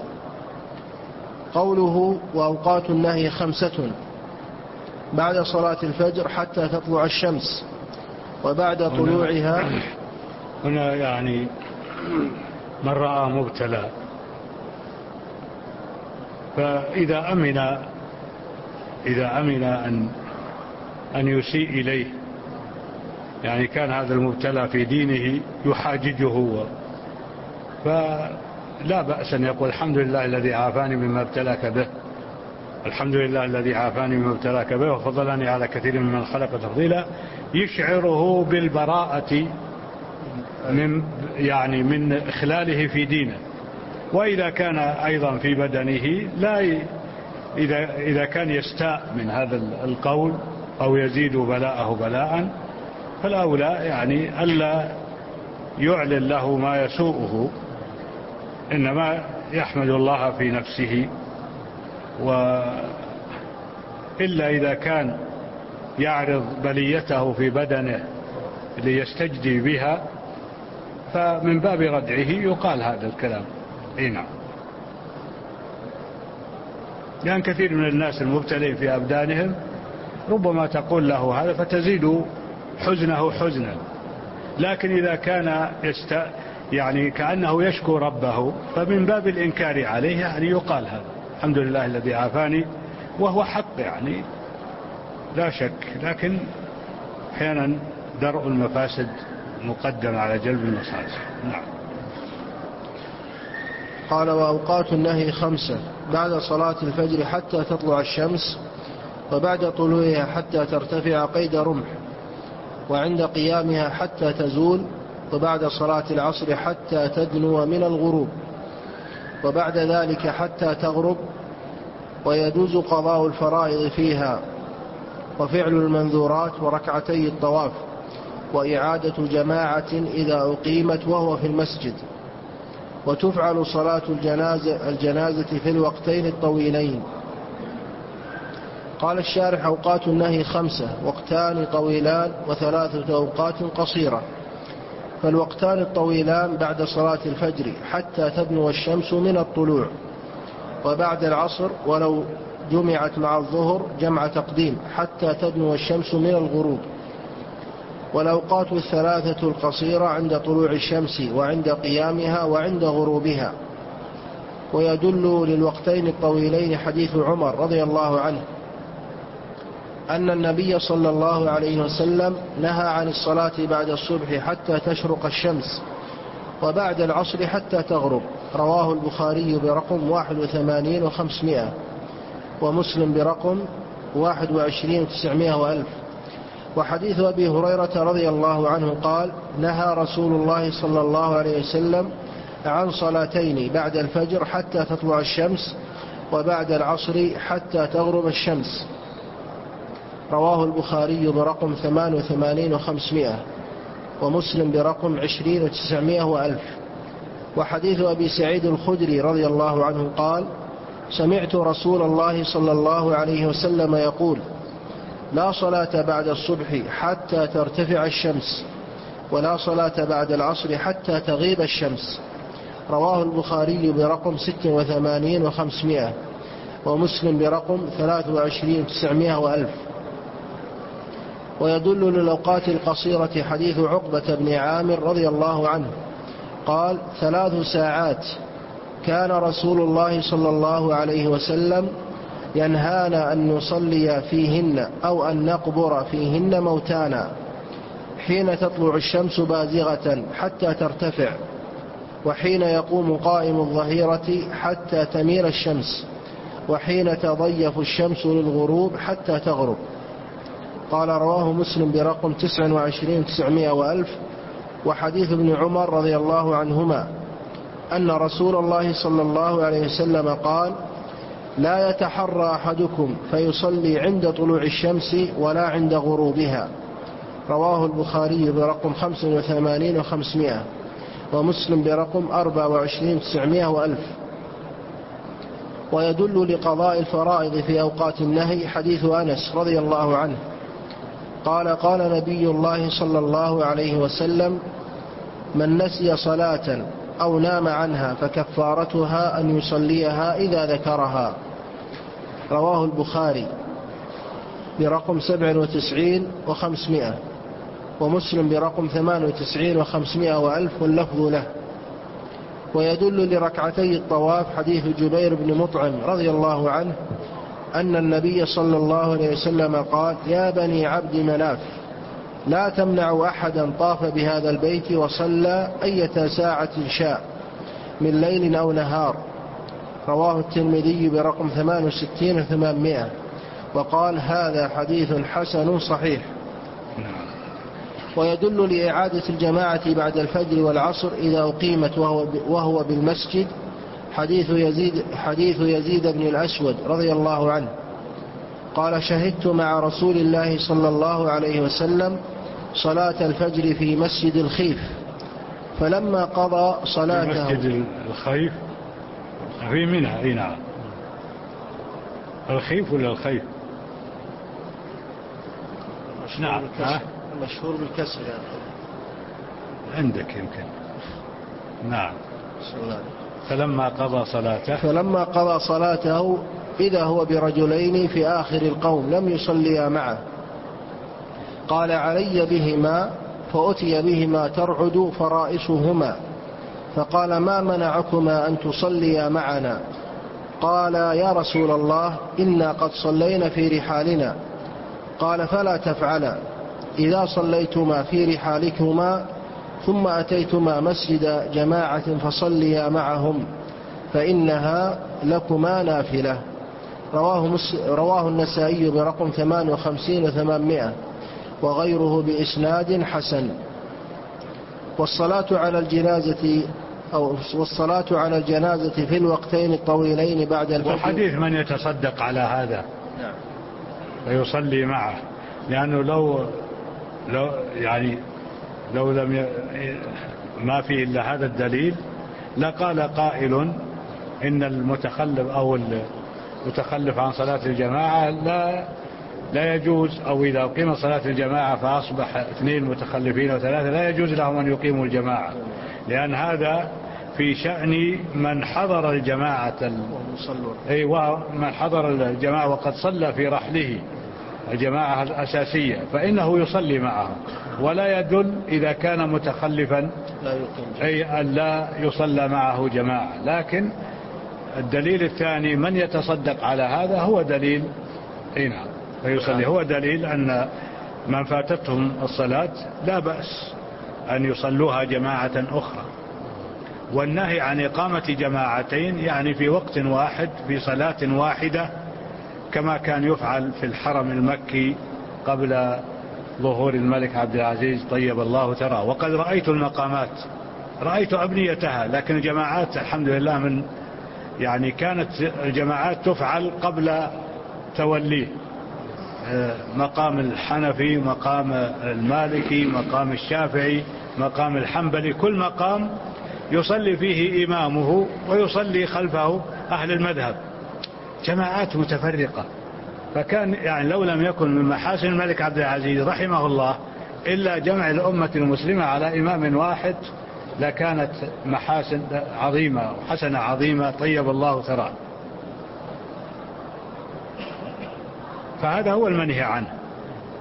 Speaker 2: قوله: وأوقات النهي 5: بعد صلاة الفجر حتى تطلع الشمس، وبعد طلوعها.
Speaker 1: هنا يعني من رأى مبتلى فإذا أمن أن يسيء إليه، يعني كان هذا المبتلى في دينه يحاججه، فلا بأس أن يقول: الحمد لله الذي عافاني مما ابتلاك به، الحمد لله الذي عافاني مما ابتلاك به وفضلني على كثير ممن خلق تفضيلا، يشعره بالبراءة من إخلاله في دينه. وإذا كان أيضا في بدنه إذا كان يستاء من هذا القول أو يزيد بلاءه بلاء، فالأولى يعني ألا يعلن له ما يسوءه، إنما يحمد الله في نفسه. وإلا إذا كان يعرض بليته في بدنه ليستجدي بها، فمن باب ردعه يقال هذا الكلام. نعم. لأن كثير من الناس المبتلين في أبدانهم ربما تقول له هذا فتزيد حزنه حزنا، لكن إذا كان يعني كأنه يشكو ربه فمن باب الإنكار عليه يعني يقال هذا الحمد لله الذي عافاني، وهو حق يعني لا شك، لكن أحيانا درء المفاسد مقدم على جلب المصالح. نعم.
Speaker 2: قال: وأوقات النهي 5: بعد صلاة الفجر حتى تطلع الشمس، وبعد طلوعها حتى ترتفع قيد رمح، وعند قيامها حتى تزول، وبعد صلاة العصر حتى تدنو من الغروب، وبعد ذلك حتى تغرب، ويجوز قضاء الفرائض فيها، وفعل المنذورات، وركعتي الطواف، وإعادة جماعة إذا أقيمت وهو في المسجد، وتفعل صلاة الجنازة في الوقتين الطويلين. قال الشارح: أوقات النهي 5: وقتان طويلان و3 أوقات قصيرة. فالوقتان الطويلان بعد صلاة الفجر حتى تدنو الشمس من الطلوع، وبعد العصر ولو جمعت مع الظهر جمع تقديم حتى تدنو الشمس من الغروب. والأوقات 3 القصيرة عند طلوع الشمس وعند قيامها وعند غروبها. ويدل للوقتين الطويلين حديث عمر رضي الله عنه أن النبي صلى الله عليه وسلم نهى عن الصلاة بعد الصبح حتى تشرق الشمس، وبعد العصر حتى تغرب. رواه البخاري برقم 81 و500، ومسلم برقم 21 و900 و1000. وحديث أبي هريرة رضي الله عنه قال: نهى رسول الله صلى الله عليه وسلم عن صلاتين بعد الفجر حتى تطلع الشمس، وبعد العصر حتى تغرب الشمس. رواه البخاري برقم 88 و500، ومسلم برقم 20 و900 و1000. وحديث أبي سعيد الخدري رضي الله عنه قال: سمعت رسول الله صلى الله عليه وسلم يقول: لا صلاة بعد الصبح حتى ترتفع الشمس، ولا صلاة بعد العصر حتى تغيب الشمس. رواه البخاري برقم 86 و500، ومسلم برقم 23 و900 و1000. ويدل للأوقات القصيرة حديث عقبة بن عامر رضي الله عنه قال: 3 ساعات كان رسول الله صلى الله عليه وسلم ينهانا أن نصلي فيهن أو أن نقبر فيهن موتانا، حين تطلع الشمس بازغة حتى ترتفع، وحين يقوم قائم الظهيرة حتى تميل الشمس، وحين تضيف الشمس للغروب حتى تغرب. قال: رواه مسلم برقم 29 و1000. وحديث ابن عمر رضي الله عنهما أن رسول الله صلى الله عليه وسلم قال: لا يتحرى أحدكم فيصلي عند طلوع الشمس ولا عند غروبها. رواه البخاري برقم 85 و500، ومسلم برقم 24 900 و1000. ويدل لقضاء الفرائض في أوقات النهي حديث أنس رضي الله عنه قال: قال نبي الله صلى الله عليه وسلم: من نسي صلاة أو نام عنها فكفارتها أن يصليها إذا ذكرها. رواه البخاري برقم 97 و500، ومسلم برقم 98 و500 و1000، واللفظ له. ويدل لركعتي الطواف حديث جبير بن مطعم رضي الله عنه أن النبي صلى الله عليه وسلم قال: يا بني عبد مناف لا تمنعوا أحدا طاف بهذا البيت وصلى أية ساعة شاء من ليل أو نهار. رواه الترمذي برقم 68 و800، وقال: هذا حديث حسن صحيح. ويدل لإعادة الجماعة بعد الفجر والعصر إذا أقيمت وهو بالمسجد حديث يزيد بن الأسود رضي الله عنه قال: شهدت مع رسول الله صلى الله عليه وسلم صلاة الفجر في مسجد الخيف، فلما قضى صلاته
Speaker 1: مسجد الخيف في منها. اي نعم، الخيف ولا الخيف؟ نعم،
Speaker 2: مشهور بالكسر يعني.
Speaker 1: عندك يمكن. نعم. فلما قضى صلاته إذا هو برجلين في آخر القوم لم يصليا معه، قال: علي بهما، فأتي بهما ترعد فرائسهما، فقال: ما منعكما أن تصليا معنا؟ قال: يا رسول الله إنا قد صلينا في رحالنا. قال: فلا تفعلا، إذا صليتما في رحالكما ثم أتيتما مسجد جماعة فصليا معهم فإنها لكما نافلة. رواه النسائي برقم 58 و800، وغيره بإسناد حسن. والصلاة على الجنازة في الوقتين الطويلين بعد الفجر. وحديث من يتصدق على هذا ويصلي معه، لأنه لو لم ما فيه إلا هذا الدليل لقال قائل إن المتخلف أو المتخلف عن صلاة الجماعة لا يجوز، أو إذا أقيم صلاة الجماعة فأصبح 2 متخلفين و3 لا يجوز لهم أن يقيموا الجماعة، لأن هذا في شأن من حضر الجماعة من حضر الجماعة وقد صلى في رحله الجماعة الأساسية فإنه يصلي معهم، ولا يدل إذا كان متخلفا أي أن لا يصلى معه جماعة. لكن الدليل الثاني من يتصدق على هذا هو دليل هنا فيصلي، هو دليل أن من فاتتهم الصلاة لا بأس أن يصلوها جماعة أخرى. والنهي عن إقامة جماعتين يعني في وقت واحد في صلاة واحدة، كما كان يفعل في الحرم المكي قبل ظهور الملك عبد العزيز طيب الله ثراه. وقد رأيت المقامات، رأيت أبنيتها، لكن الجماعات الحمد لله كانت الجماعات تفعل قبل توليه، مقام الحنفي، مقام المالكي، مقام الشافعي، مقام الحنبلي، كل مقام يصلي فيه إمامه ويصلي خلفه أهل المذهب، جماعات متفرقة. فكان لو لم يكن من محاسن الملك عبد العزيز رحمه الله إلا جمع الأمة المسلمة على إمام واحد لكانت محاسن عظيمة وحسنة عظيمة طيب الله ثراه. فهذا هو المنهي عنه.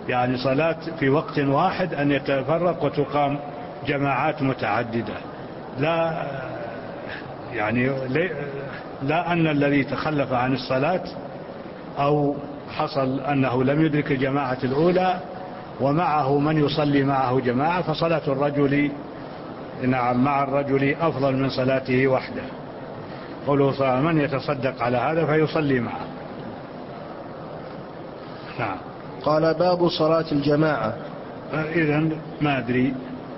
Speaker 1: يعني صلاة في وقت واحد أن يتفرق وتقام جماعات متعددة، لا يعني لا أن الذي تخلف عن الصلاة أو حصل أنه لم يدرك الجماعة الأولى ومعه من يصلي معه جماعة فصلاة الرجل مع الرجل أفضل من صلاته وحده. قوله صلى الله عليه وسلم: من يتصدق على هذا فيصلي معه. نعم.
Speaker 2: قال: باب صلاة الجماعة.
Speaker 1: إذن ما أدري،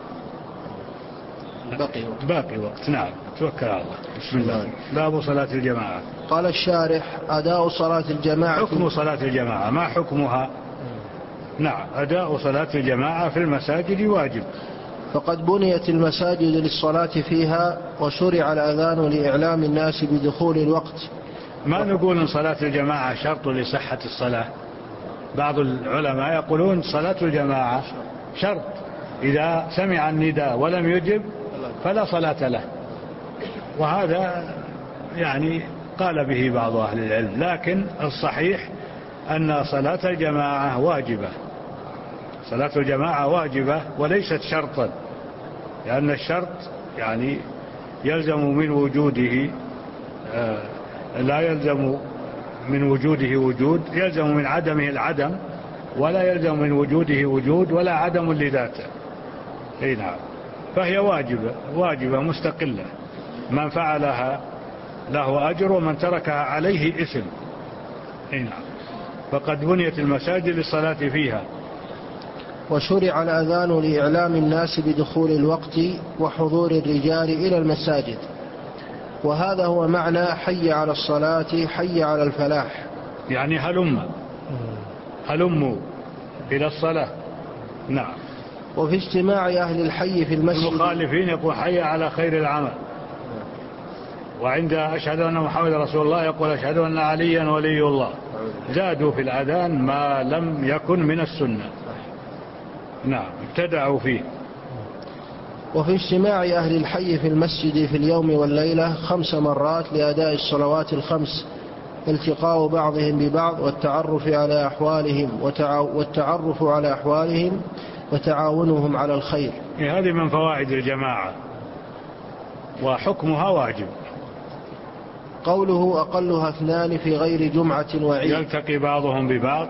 Speaker 2: باقي
Speaker 1: وقت. نعم، توكل على الله. بسم الله. باب صلاة الجماعة.
Speaker 2: قال الشارح: أداء صلاة الجماعة.
Speaker 1: حكم صلاة الجماعة، ما حكمها؟ نعم، أداء صلاة الجماعة في المساجد واجب.
Speaker 2: فقد بنيت المساجد للصلاة فيها وشرع الأذان لإعلام الناس بدخول الوقت.
Speaker 1: ما نقول إن صلاة الجماعة شرط لصحة الصلاة. بعض العلماء يقولون صلاة الجماعة شرط، إذا سمع النداء ولم يجب فلا صلاة له، وهذا يعني قال به بعض أهل العلم، لكن الصحيح أن صلاة الجماعة واجبة. صلاة الجماعة واجبة وليست شرطا، لأن الشرط يعني يلزم من وجوده لا يلزم من وجوده وجود، يلزم من عدمه العدم، ولا يلزم من وجوده وجود ولا عدم لذاته. أي نعم، فهي واجبة مستقلة، من فعلها له أجر ومن تركها عليه إثم. أي نعم، فقد بنيت المساجد للصلاة فيها.
Speaker 2: وشرع الأذان لإعلام الناس بدخول الوقت وحضور الرجال إلى المساجد، وهذا هو معنى حي على الصلاة حي على الفلاح،
Speaker 1: يعني هلموا إلى الصلاة. نعم.
Speaker 2: وفي اجتماع أهل الحي في المسجد.
Speaker 1: المخالفين يقول حي على خير العمل، وعند أشهد أن محمد رسول الله يقول أشهد أن عليا ولي الله. زادوا في الأذان ما لم يكن من السنة. نعم، ابتدعوا فيه.
Speaker 2: وفي اجتماع أهل الحي في المسجد في اليوم والليلة 5 مرات لأداء الصلوات الخمس، التقاء بعضهم ببعض والتعرف على أحوالهم وتعاونهم على الخير.
Speaker 1: هذه من فوائد الجماعة وحكمها واجب.
Speaker 2: قوله: أقلها 2 في غير جمعة وعيد.
Speaker 1: يلتقي بعضهم ببعض،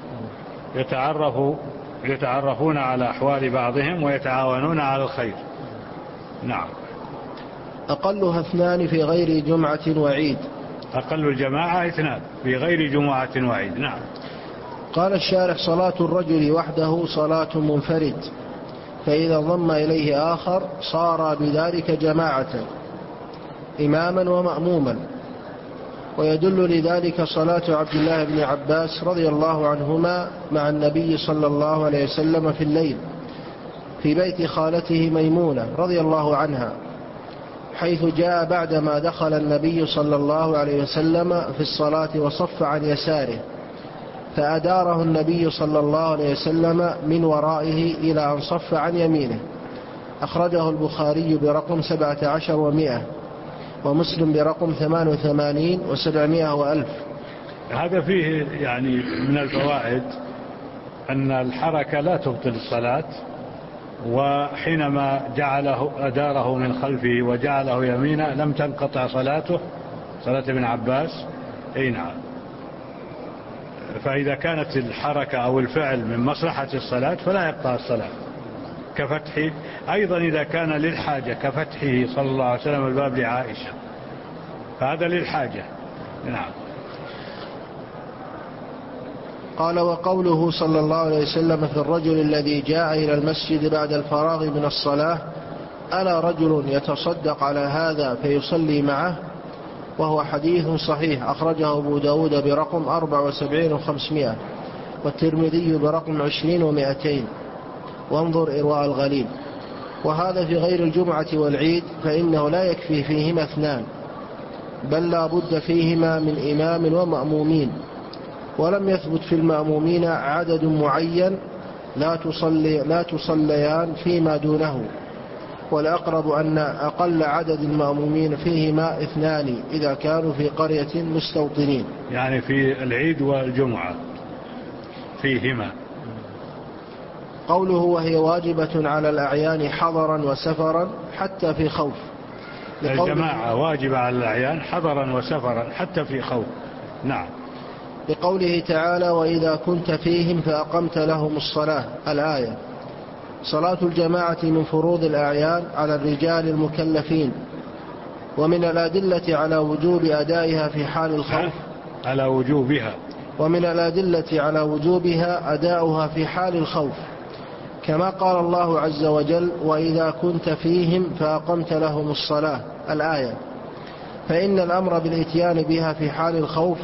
Speaker 1: يتعرفون على أحوال بعضهم ويتعاونون على الخير. نعم.
Speaker 2: أقلها 2 في غير جمعة وعيد.
Speaker 1: أقل الجماعة 2 في غير جمعة وعيد. نعم.
Speaker 2: قال الشارح: صلاة الرجل وحده صلاة منفرد، فإذا ضم إليه آخر صار بذلك جماعة إماما ومأموما. ويدل لذلك صلاة عبد الله بن عباس رضي الله عنهما مع النبي صلى الله عليه وسلم في الليل في بيت خالته ميمونة رضي الله عنها، حيث جاء بعدما دخل النبي صلى الله عليه وسلم في الصلاة وصف عن يساره، فأداره النبي صلى الله عليه وسلم من ورائه إلى أن صف عن يمينه. أخرجه البخاري برقم 17 و100، ومسلم برقم 88 و700 و1000.
Speaker 1: هذا فيه يعني من الفوائد أن الحركة لا تبطل الصلاة، وحينما أداره من خلفه وجعله يمينه لم تنقطع صلاته، صلاة ابن عباس. أي نعم. فإذا كانت الحركة أو الفعل من مصلحة الصلاة فلا يقطع الصلاة، كفتح أيضا إذا كان للحاجة، كفتحه صلى الله عليه وسلم الباب لعائشة، فهذا للحاجة. نعم.
Speaker 2: قال: وقوله صلى الله عليه وسلم في الرجل الذي جاء إلى المسجد بعد الفراغ من الصلاة: ألا رجل يتصدق على هذا فيصلي معه، وهو حديث صحيح، أخرجه أبو داود برقم 74 و500، والترمذي برقم 20 و200، وانظر إرواء الغليل. وهذا في غير الجمعة والعيد، فإنه لا يكفي فيهما 2، بل لا بد فيهما من إمام ومأمومين. ولم يثبت في المأمومين عدد معين لا تصليان فيما دونه، والأقرب أن أقل عدد المأمومين فيهما 2 إذا كانوا في قرية مستوطنين.
Speaker 1: يعني في العيد والجمعة فيهما
Speaker 2: قوله وهي واجبة على الأعيان حضرا وسفرا حتى في خوف.
Speaker 1: الجماعة واجبة على الأعيان حضرا وسفرا حتى في خوف. نعم.
Speaker 2: لقوله تعالى وإذا كنت فيهم فأقمت لهم الصلاة الآية. صلاة الجماعة من فروض الأعيان على الرجال المكلفين، ومن الأدلة على وجوب أدائها في حال الخوف
Speaker 1: على وجوبها،
Speaker 2: ومن الأدلة على وجوبها أداؤها في حال الخوف، كما قال الله عز وجل وإذا كنت فيهم فأقمت لهم الصلاة الآية. فإن الأمر بالإتيان بها في حال الخوف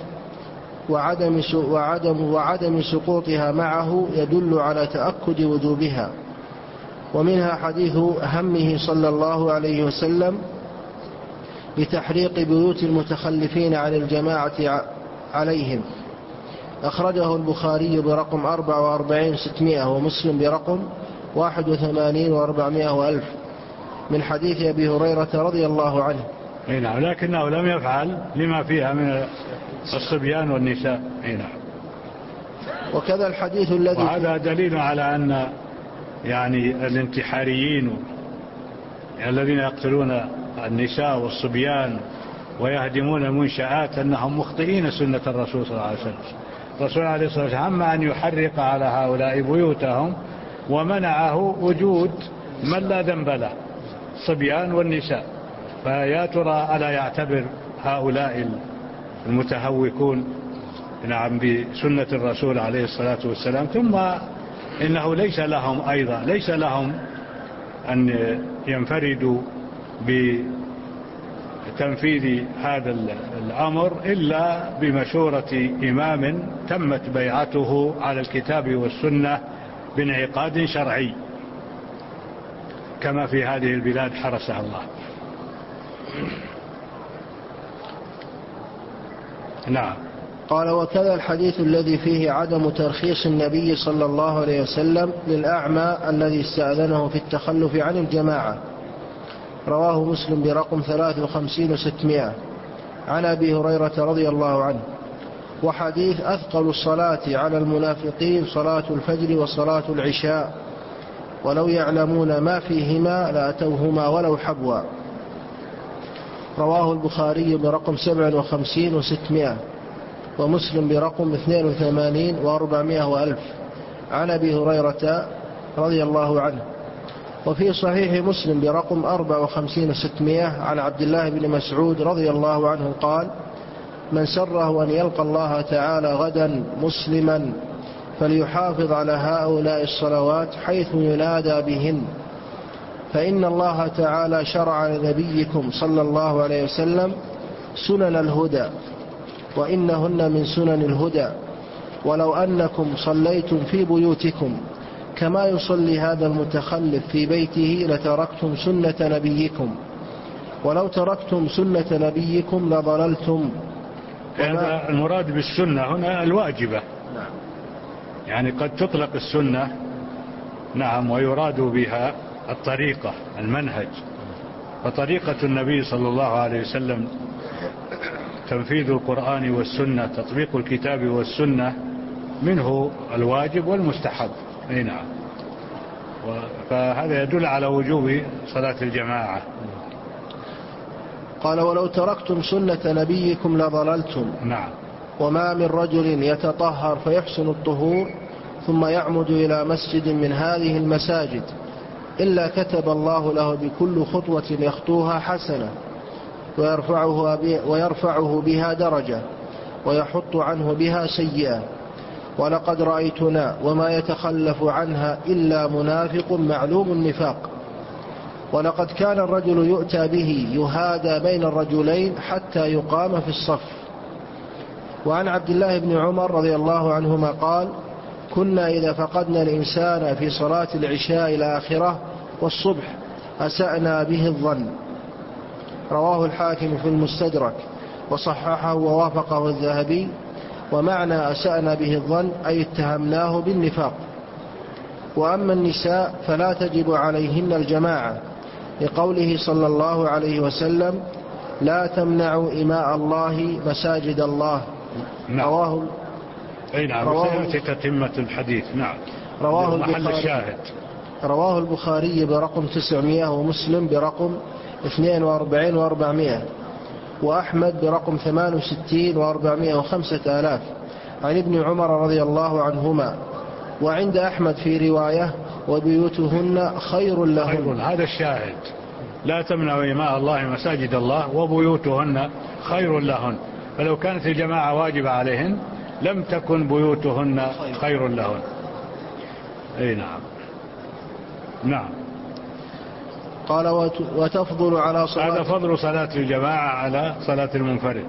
Speaker 2: وعدم سقوطها معه يدل على تأكد وجوبها. ومنها حديث همه صلى الله عليه وسلم بتحريق بيوت المتخلفين عن الجماعة عليهم، أخرجه البخاري برقم 44,600 ومسلم برقم 81,400 من حديث أبي هريرة رضي الله عنه.
Speaker 1: نعم، لكنه لم يفعل لما فيها من الصبيان والنساء. نعم.
Speaker 2: وكذا الحديث الذي
Speaker 1: وهذا دليل على أن يعني الانتحاريين الذين يقتلون النساء والصبيان ويهدمون المنشآت أنهم مخطئين سنة الرسول صلى الله عليه وسلم. الرسول عليه الصلاة والسلام هم أن يحرق على هؤلاء بيوتهم ومنعه وجود من لا ذنب له، الصبيان والنساء. فيا ترى ألا يعتبر هؤلاء المتهوكون نعم بسنة الرسول عليه الصلاة والسلام؟ ثم إنه ليس لهم أن ينفردوا بتنفيذ هذا الأمر إلا بمشورة إمام تمت بيعته على الكتاب والسنة بانعقاد شرعي كما في هذه البلاد حرسها الله. نعم.
Speaker 2: قال وكذا الحديث الذي فيه عدم ترخيص النبي صلى الله عليه وسلم للأعمى الذي استأذنه في التخلف عن الجماعة، رواه مسلم برقم 53,600 عن أبي هريرة رضي الله عنه. وحديث أثقل الصلاة على المنافقين صلاة الفجر وصلاة العشاء ولو يعلمون ما فيهما لأتوهما ولو حبوا، رواه البخاري برقم 57,600 ومسلم برقم 82,400 عن أبي هريرة رضي الله عنه. وفي صحيح مسلم برقم 54,600 عن عبد الله بن مسعود رضي الله عنه قال من سره أن يلقى الله تعالى غدا مسلما فليحافظ على هؤلاء الصلوات حيث ينادى بهن، فإن الله تعالى شرع لنبيكم صلى الله عليه وسلم سنن الهدى وإنهن من سنن الهدى، ولو أنكم صليتم في بيوتكم كما يصلي هذا المتخلف في بيته لتركتم سنة نبيكم، ولو تركتم سنة نبيكم لضللتم.
Speaker 1: هذا المراد بالسنة هنا الواجبة.
Speaker 2: نعم.
Speaker 1: يعني قد تطلق السنة نعم ويراد بها الطريقة المنهج، فطريقة النبي صلى الله عليه وسلم تنفيذ القرآن والسنة، تطبيق الكتاب والسنة، منه الواجب والمستحب. نعم. فهذا يدل على وجوب صلاة الجماعة.
Speaker 2: قال ولو تركتم سنة نبيكم لضللتم.
Speaker 1: نعم.
Speaker 2: وما من رجل يتطهر فيحسن الطهور ثم يعمد إلى مسجد من هذه المساجد إلا كتب الله له بكل خطوة يخطوها حسنة ويرفعه بها درجة ويحط عنه بها سيئة، ولقد رأيتنا وما يتخلف عنها إلا منافق معلوم النفاق. ولقد كان الرجل يؤتى به يهادى بين الرجلين حتى يقام في الصف. وعن عبد الله بن عمر رضي الله عنهما قال كنا إذا فقدنا الإنسان في صلاة العشاء الآخرة والصبح أسأنا به الظن، رواه الحاكم في المستدرك وصححه ووافقه الذهبي. ومعنى أسأنا به الظن أي اتهمناه بالنفاق. وأما النساء فلا تجب عليهن الجماعة لقوله صلى الله عليه وسلم لا تمنعوا إماء الله مساجد الله.
Speaker 1: نعم. رواه تتمة الحديث. نعم.
Speaker 2: رواه البخاري برقم 900 ومسلم برقم 42 و400 وأحمد برقم 68 و405,000 عن ابن عمر رضي الله عنهما. وعند أحمد في رواية وبيوتهن خير لهن.
Speaker 1: هذا الشاهد: لا تمنعوا إماء الله مساجد الله وبيوتهن خير لهن. فلو كانت الجماعة واجبة عليهن لم تكن بيوتهن خير لهن. أي نعم. نعم.
Speaker 2: قال وتفضل على صلاة،
Speaker 1: هذا فضل صلاة الجماعة على صلاة المنفرد.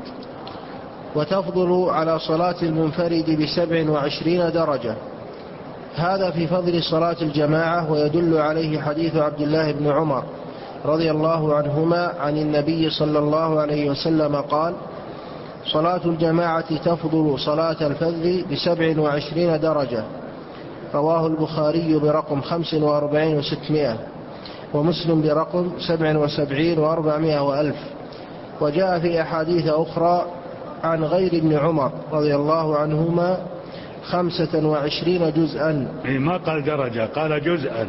Speaker 2: وتفضل على صلاة المنفرد ب27 درجة. هذا في فضل صلاة الجماعة، ويدل عليه حديث عبد الله بن عمر رضي الله عنهما عن النبي صلى الله عليه وسلم قال: صلاة الجماعة تفضل صلاة الفذ ب27 درجة. رواه البخاري برقم 45 و600 ومسلم برقم 77 و400 وألف. وجاء في أحاديث أخرى عن غير ابن عمر رضي الله عنهما 25 جزءا.
Speaker 1: ما قال درجة، قال جزءا،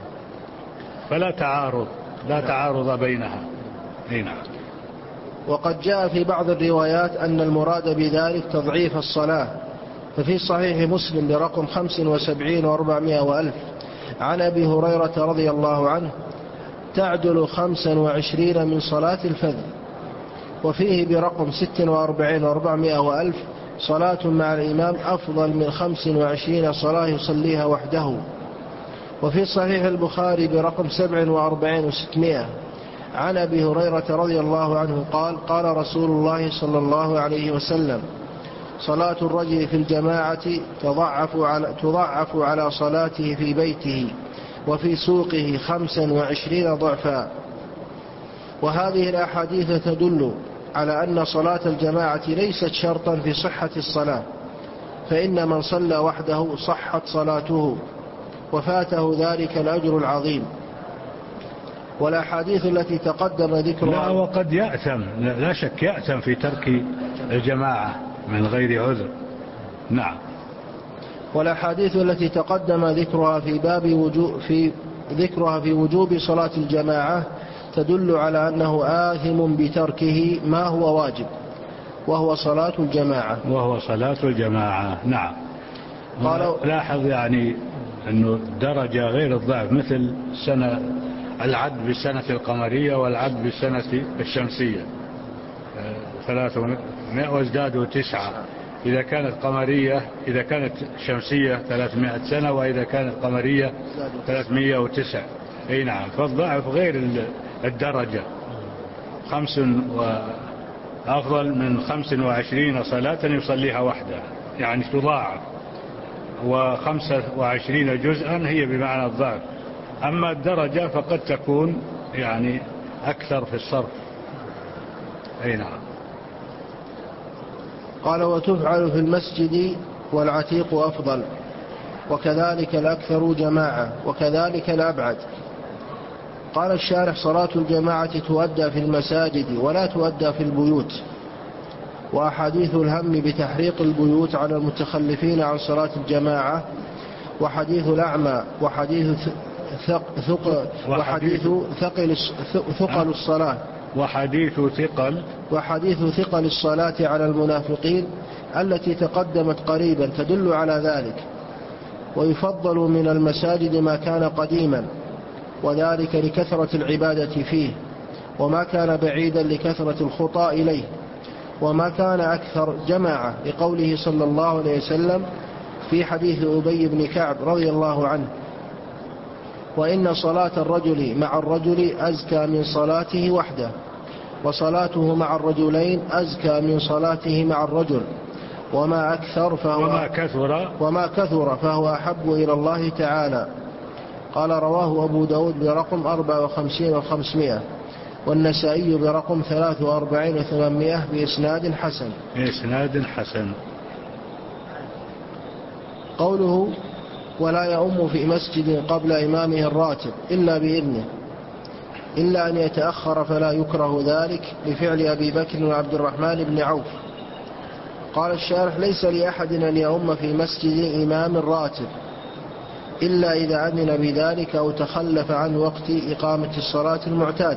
Speaker 1: فلا تعارض، لا تعارض بينها. نعم.
Speaker 2: وقد جاء في بعض الروايات أن المراد بذلك تضعيف الصلاة، ففي صحيح مسلم برقم 75 و400 وألف عن أبي هريرة رضي الله عنه: تعدل 25 من صلاة الفذ. وفيه برقم 46 و400 وألف: صلاة مع الإمام أفضل من 25 صلاة يصليها وحده. وفي صحيح البخاري برقم 47 و600 عن أبي هريرة رضي الله عنه قال: قال رسول الله صلى الله عليه وسلم: صلاة الرجل في الجماعة تضعف على صلاته في بيته وفي سوقه 25 ضعفا. وهذه الأحاديث تدل على أن صلاة الجماعة ليست شرطا في صحة الصلاة، فإن من صلى وحده صحت صلاته وفاته ذلك الأجر العظيم. والأحاديث التي تقدم ذكرها،
Speaker 1: لا، وقد يأثم، لا شك يأثم في ترك الجماعة من غير عذر. نعم.
Speaker 2: والأحاديث التي تقدم ذكرها في وجوب صلاة الجماعة تدل على أنه آثم بتركه ما هو واجب، وهو صلاة الجماعة.
Speaker 1: نعم. لاحظ يعني أنه درجة غير الضعف، مثل العد بالسنة القمرية والعد بالسنة الشمسية 300 وازدادوا 9. إذا كانت شمسية 300 سنة، وإذا كانت قمرية 309. أي نعم. فالضعف غير الدرجة. أفضل من 25 صلاة يصليها وحده، يعني تضاعف. 25 جزءا هي بمعنى الضعف. أما الدرجة فقد تكون يعني أكثر في الصرف. أي نعم.
Speaker 2: قال: وتفعل في المسجد والعتيق أفضل، وكذلك الأكثر جماعة، وكذلك الأبعد. قال الشارح: صلاة الجماعة تؤدى في المساجد ولا تؤدى في البيوت. وأحاديث الهم بتحريق البيوت على المتخلفين عن صلاة الجماعة، وحديث الأعمى، وحديث ثقل الصلاة، وحديث ثقل الصلاة على المنافقين التي تقدمت قريبا تدل على ذلك. ويفضل من المساجد ما كان قديما، وذلك لكثرة العبادة فيه، وما كان بعيدا لكثرة الخطى إليه، وما كان أكثر جماعة، لقوله صلى الله عليه وسلم في حديث أبي بن كعب رضي الله عنه: وإن صلاة الرجل مع الرجل أزكى من صلاته وحده، وصلاته مع الرجلين أزكى من صلاته مع الرجل، وما كثر فهو أحب إلى الله تعالى. قال: رواه أبو داود برقم 54 و500 والنسائي برقم 43 و800 بإسناد حسن. قوله: ولا يؤم في مسجد قبل إمامه الراتب إلا بإذنه، إلا أن يتأخر فلا يكره ذلك، لفعل أبي بكر وعبد الرحمن بن عوف. قال الشارح: ليس لأحد أن يؤم في مسجد إمام راتب، إلا إذا أذن بذلك أو تخلف عن وقت إقامة الصلاة المعتاد.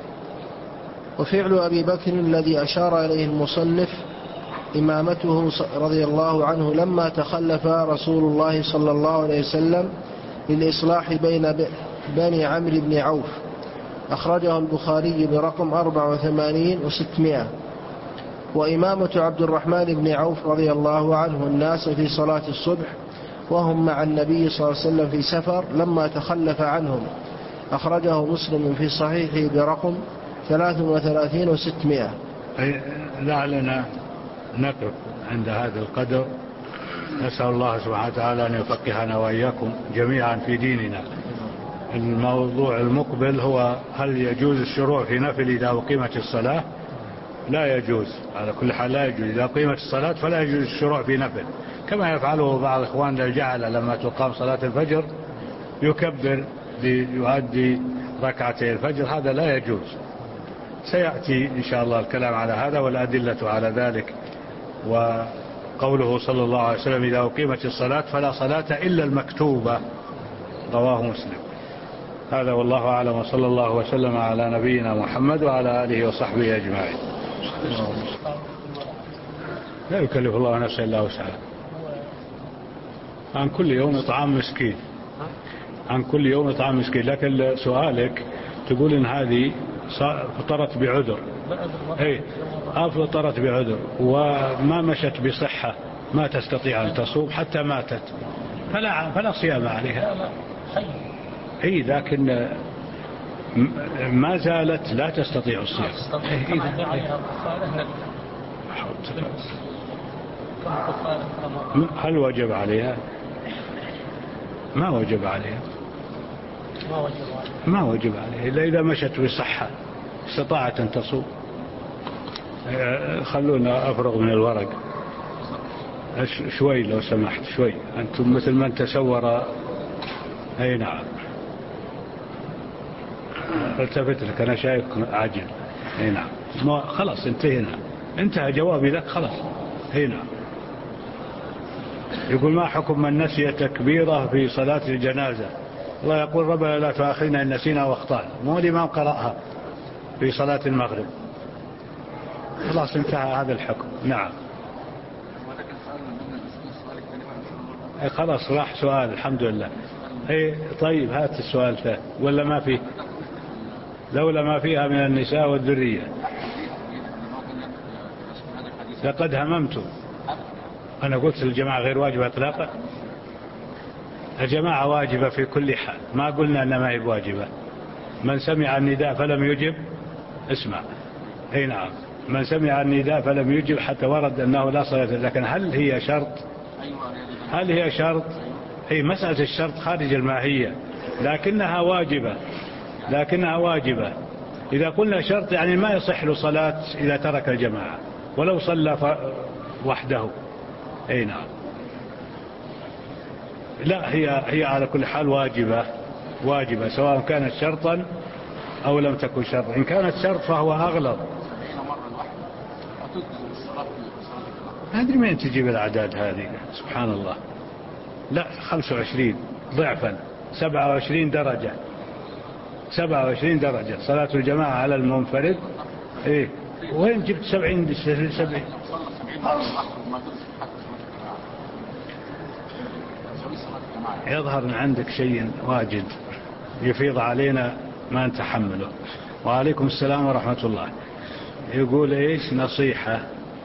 Speaker 2: وفعل أبي بكر الذي أشار إليه المصنف إمامته رضي الله عنه لما تخلف رسول الله صلى الله عليه وسلم للإصلاح بين بني عمرو بن عوف، أخرجه البخاري برقم 84 و600. وإمامة عبد الرحمن بن عوف رضي الله عنه الناس في صلاة الصبح وهم مع النبي صلى الله عليه وسلم في سفر لما تخلف عنهم، أخرجه مسلم في صحيحه برقم 33 و600.
Speaker 1: لعلنا نقف عند هذا القدر. نسأل الله سبحانه وتعالى أن يفقهنا وإياكم جميعا في ديننا. الموضوع المقبل هو هل يجوز الشروع في نفل إذا أقيمت الصلاة؟ لا يجوز، على كل حال لا يجوز. إذا أقيمت الصلاة فلا يجوز الشروع في نفل، كما يفعله بعض إخواننا الجعلة لما تقام صلاة الفجر يكبر ليؤدي ركعتي الفجر، هذا لا يجوز. سيأتي إن شاء الله الكلام على هذا والأدلة على ذلك. وقوله صلى الله عليه وسلم إذا أقيمت الصلاة فلا صلاة إلا المكتوبة، رواه مسلم. هذا والله أعلم، وصلى الله وسلم على نبينا محمد وعلى آله وصحبه أجمعين. لا يكلف الله نفسا إلا وسعها. عن كل يوم إطعام مسكين، عن كل يوم إطعام مسكين. لكن سؤالك تقول إن هذه فطرت بعذر، اي فطرت بعذر وما مشت بصحة، ما تستطيع أن تصوم حتى ماتت، فلا صيام عليها. اي لكن ما زالت لا تستطيع الصيام. هل وجب عليها؟ ما وجب عليها، ما وجب عليها إلا إذا مشت بصحة استطاعت أن تصوم. خلونا أفرغ من الورق شوي لو سمحت، شوي. أنتم مثل من تسور. أي نعم، التفت لك أنا شايف عجل. أي نعم، خلاص انتهينا، انتهى جوابي لك خلاص. أي نعم. يقول ما حكم من نسي تكبيره في صلاة الجنازة؟ الله يقول ربنا لا تؤاخذنا إن نسينا واخطأنا، مو الإمام قرأها في صلاة المغرب، خلاص انتهى هذا الحكم. نعم. خلاص راح سؤال الحمد لله. طيب هات السؤال ثاني ولا ما فيه؟ لولا ما فيها من النساء والذرية لقد هممت. أنا قلت الجماعة غير واجبة إطلاقا. الجماعة واجبة في كل حال، ما قلنا أنها ما هي واجبة. من سمع النداء فلم يجب اسمع. أي نعم، من سمع النداء فلم يجب حتى ورد أنه لا صلاة. لكن هل هي شرط؟ هل هي شرط؟ هي مسألة الشرط خارج الماهية، لكنها واجبة، لكنها واجبة. إذا قلنا شرط يعني ما يصح له صلاة إذا ترك الجماعة ولو صلى وحده. أي نعم. لا، هي على كل حال واجبة، واجبة سواء كانت شرطا أو لم تكن شرطا. إن كانت شرط فهو أغلظ. ما أدري من تجيب الأعداد هذه، سبحان الله. لا 25 ضعفا، 27 درجة، 27 درجة صلاة الجماعة على المنفرد. إيه وين جبت 70؟ يظهر أن عندك شيء واجد يفيض علينا ما نتحمله. وعليكم السلام ورحمة الله. يقول إيش نصيحة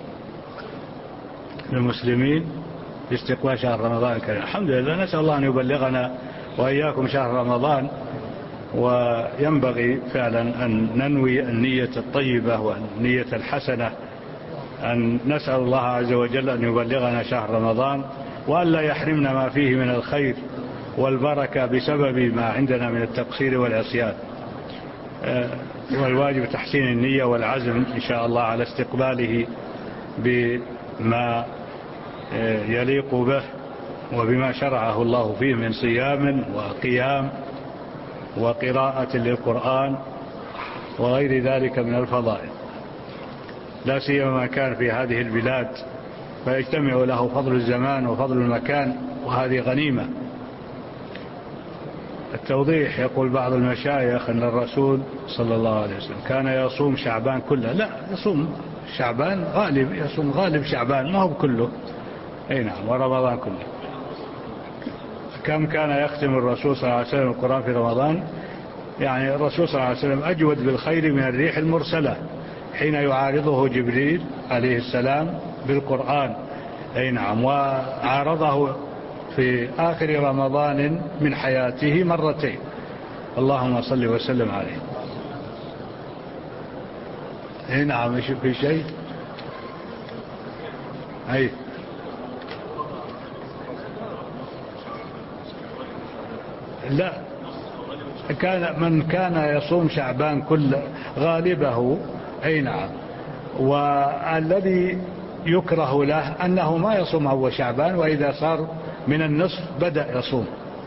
Speaker 1: للمسلمين في استقبال شهر رمضان الكريم؟ الحمد لله، نسأل الله أن يبلغنا وإياكم شهر رمضان. وينبغي فعلا أن ننوي النية الطيبة والنية الحسنة، أن نسأل الله عز وجل أن يبلغنا شهر رمضان وأن لا يحرمنا ما فيه من الخير والبركة بسبب ما عندنا من التقصير والعصيان. والواجب تحسين النية والعزم إن شاء الله على استقباله بما يليق به وبما شرعه الله فيه من صيام وقيام وقراءة للقرآن وغير ذلك من الفضائل، لا سيما ما كان في هذه البلاد فيجتمع له فضل الزمان وفضل المكان، وهذه غنيمة. التوضيح، يقول بعض المشايخ أن الرسول صلى الله عليه وسلم كان يصوم شعبان كله. لا، يصوم شعبان غالب، يصوم غالب شعبان ما هو كله. أي نعم، ورمضان كله. كم كان يختم الرسول صلى الله عليه وسلم القرآن في رمضان؟ يعني الرسول صلى الله عليه وسلم أجود بالخير من الريح المرسلة حين يعارضه جبريل عليه السلام بالقرآن. أي نعم، وعارضه في آخر رمضان من حياته مرتين. اللهم صل وسلم عليه. أي نعم، في شيء؟ أي لا، من كان يصوم شعبان كل غالبه. أي نعم، والذي يكره له أنه ما يصوم أول شعبان، وإذا صار من النصف بدأ يصوم.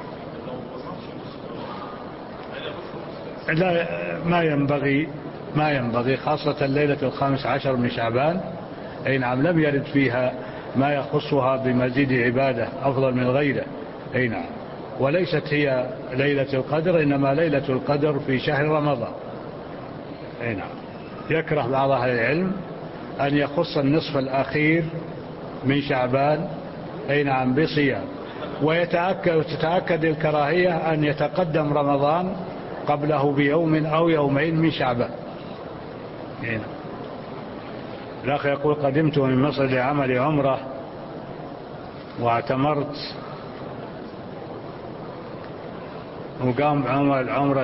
Speaker 1: لا، ما ينبغي خاصة ليلة 15 من شعبان. أي نعم، لم يرد فيها ما يخصها بمزيد عبادة أفضل من غيره. أي نعم، وليست هي ليلة القدر، إنما ليلة القدر في شهر رمضان. أي نعم، يكره بعض أهل العلم أن يخص النصف الأخير من شعبان. أي نعم، بصيام، وتتأكد الكراهية أن يتقدم رمضان قبله بيوم أو يومين من شعبان. أي نعم. الأخ يقول: قدمت من مصر لعمل عمرة واعتمرت، وقام بعمل العمرة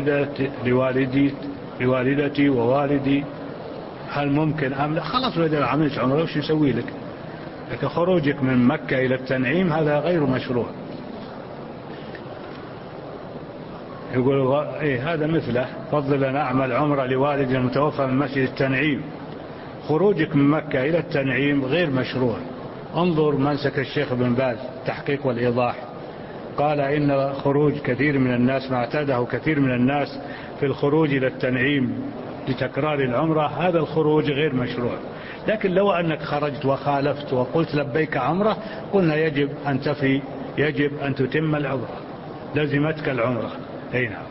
Speaker 1: لوالدتي ووالدي، هل ممكن أم لا؟ خلاص، إذا عملت عمرة وش يسوي لك؟ لكن خروجك من مكة إلى التنعيم هذا غير مشروع. يقول: إيه هذا مثله، فضل أن أعمل عمرة لوالدي المتوفى من مسجد التنعيم. خروجك من مكة إلى التنعيم غير مشروع. انظر منسك الشيخ بن باز تحقيق والإيضاح، قال إن خروج كثير من الناس، ما اعتاده كثير من الناس في الخروج إلى التنعيم لتكرار العمرة، هذا الخروج غير مشروع. لكن لو أنك خرجت وخالفت وقلت لبيك عمرة، قلنا يجب أن تفي، يجب أن تتم العمرة، لزمتك العمرة. أي نعم.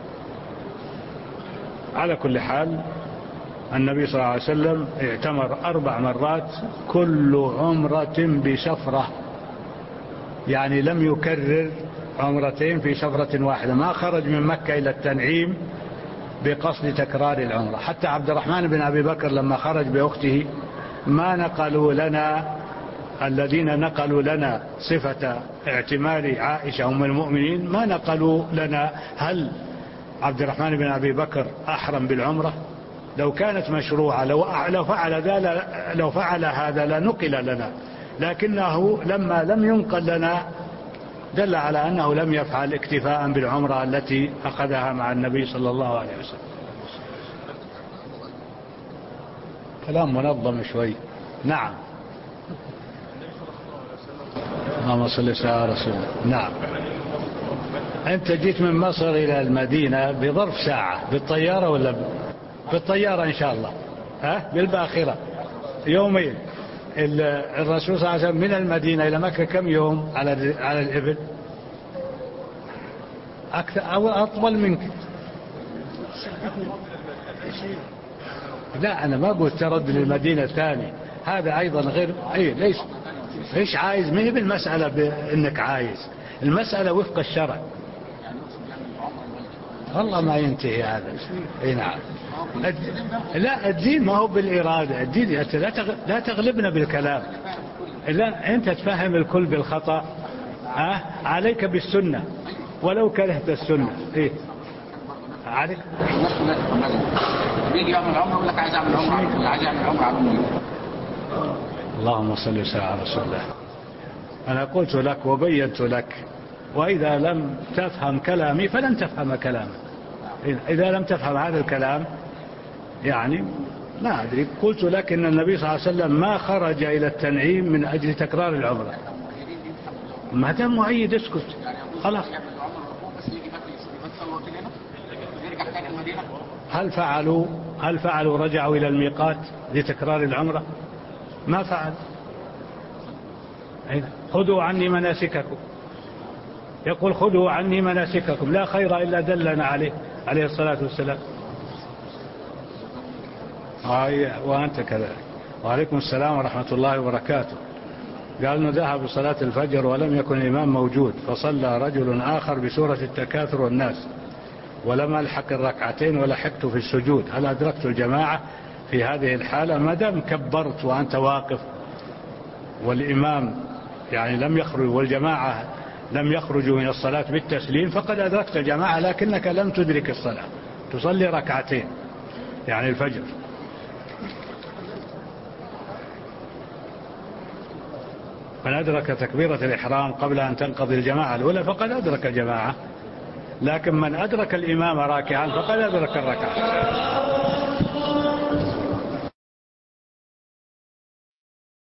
Speaker 1: على كل حال، النبي صلى الله عليه وسلم اعتمر 4 مرات، كل عمرة بسفرة، يعني لم يكرر عمرتين في سفرة واحدة. ما خرج من مكة إلى التنعيم بقصد تكرار العمرة. حتى عبد الرحمن بن أبي بكر لما خرج بأخته، ما نقلوا لنا، الذين نقلوا لنا صفة اعتمار عائشة أم المؤمنين، ما نقلوا لنا هل عبد الرحمن بن أبي بكر أحرم بالعمرة. لو كانت مشروعة، لو فعل هذا لنقل لنا، لكنه لما لم ينقل لنا دل على أنه لم يفعل اكتفاء بالعمرة التي أخذها مع النبي صلى الله عليه وسلم. كلام منظم شوي. نعم. اللهم صل على رسول الله. نعم. أنت جيت من مصر إلى المدينة بظرف ساعة بالطيارة ولا بالطيارة إن شاء الله؟ بالباخرة يومين. الرسول صلى الله عليه وسلم من المدينة إلى مكة كم يوم على الإبل؟ أكثر أو أطول منك؟ لا، أنا ما قلت ترد للمدينة الثانية، هذا أيضا غير. ليش عايز؟ ما هي بالمسألة بأنك عايز، المسألة وفق الشرع. والله ما ينتهي هذا. اي نعم. لا، الدين ما هو بالإرادة، الدين لا تغلبنا بالكلام. لا، أنت تفهم الكل بالخطأ. عليك بالسنة ولو كرهت السنة. إيه عليك.
Speaker 3: بيجي يعمل عمره يقول لك عايز اعمل عمره، عايز اعمل عمره.
Speaker 1: اللهم صل وسلم على رسول الله. أنا قلت لك وبينت لك، وإذا لم تفهم كلامي فلن تفهم كلامي. إذا لم تفهم هذا الكلام يعني ما أدري. قلت لك إن النبي صلى الله عليه وسلم ما خرج إلى التنعيم من أجل تكرار العمرة. ما دام مؤيد اسكت خلاص. هل فعلوا رجعوا إلى الميقات لتكرار العمرة؟ ما فعل. خذوا عني مناسككم. يقول خذوا عني مناسككم، لا خير إلا دلنا عليه الصلاة والسلام. وأنت كذلك. وعليكم السلام ورحمة الله وبركاته. قال أنه ذهب بصلاة الفجر ولم يكن الإمام موجود، فصلى رجل آخر بسورة التكاثر والناس، ولم ألحق الركعتين ولحقت في السجود، هل أدركت الجماعة في هذه الحالة؟ ما دام كبرت وأنت واقف والإمام يعني لم يخرج والجماعة لم يخرجوا من الصلاة بالتسليم فقد أدركت الجماعة، لكنك لم تدرك الصلاة، تصلي ركعتين يعني الفجر. من أدرك تكبيرة الإحرام قبل أن تنقضي الجماعة الأولى فقد أدرك الجماعة، لكن من أدرك الإمام راكعا فقد أدرك الركعة.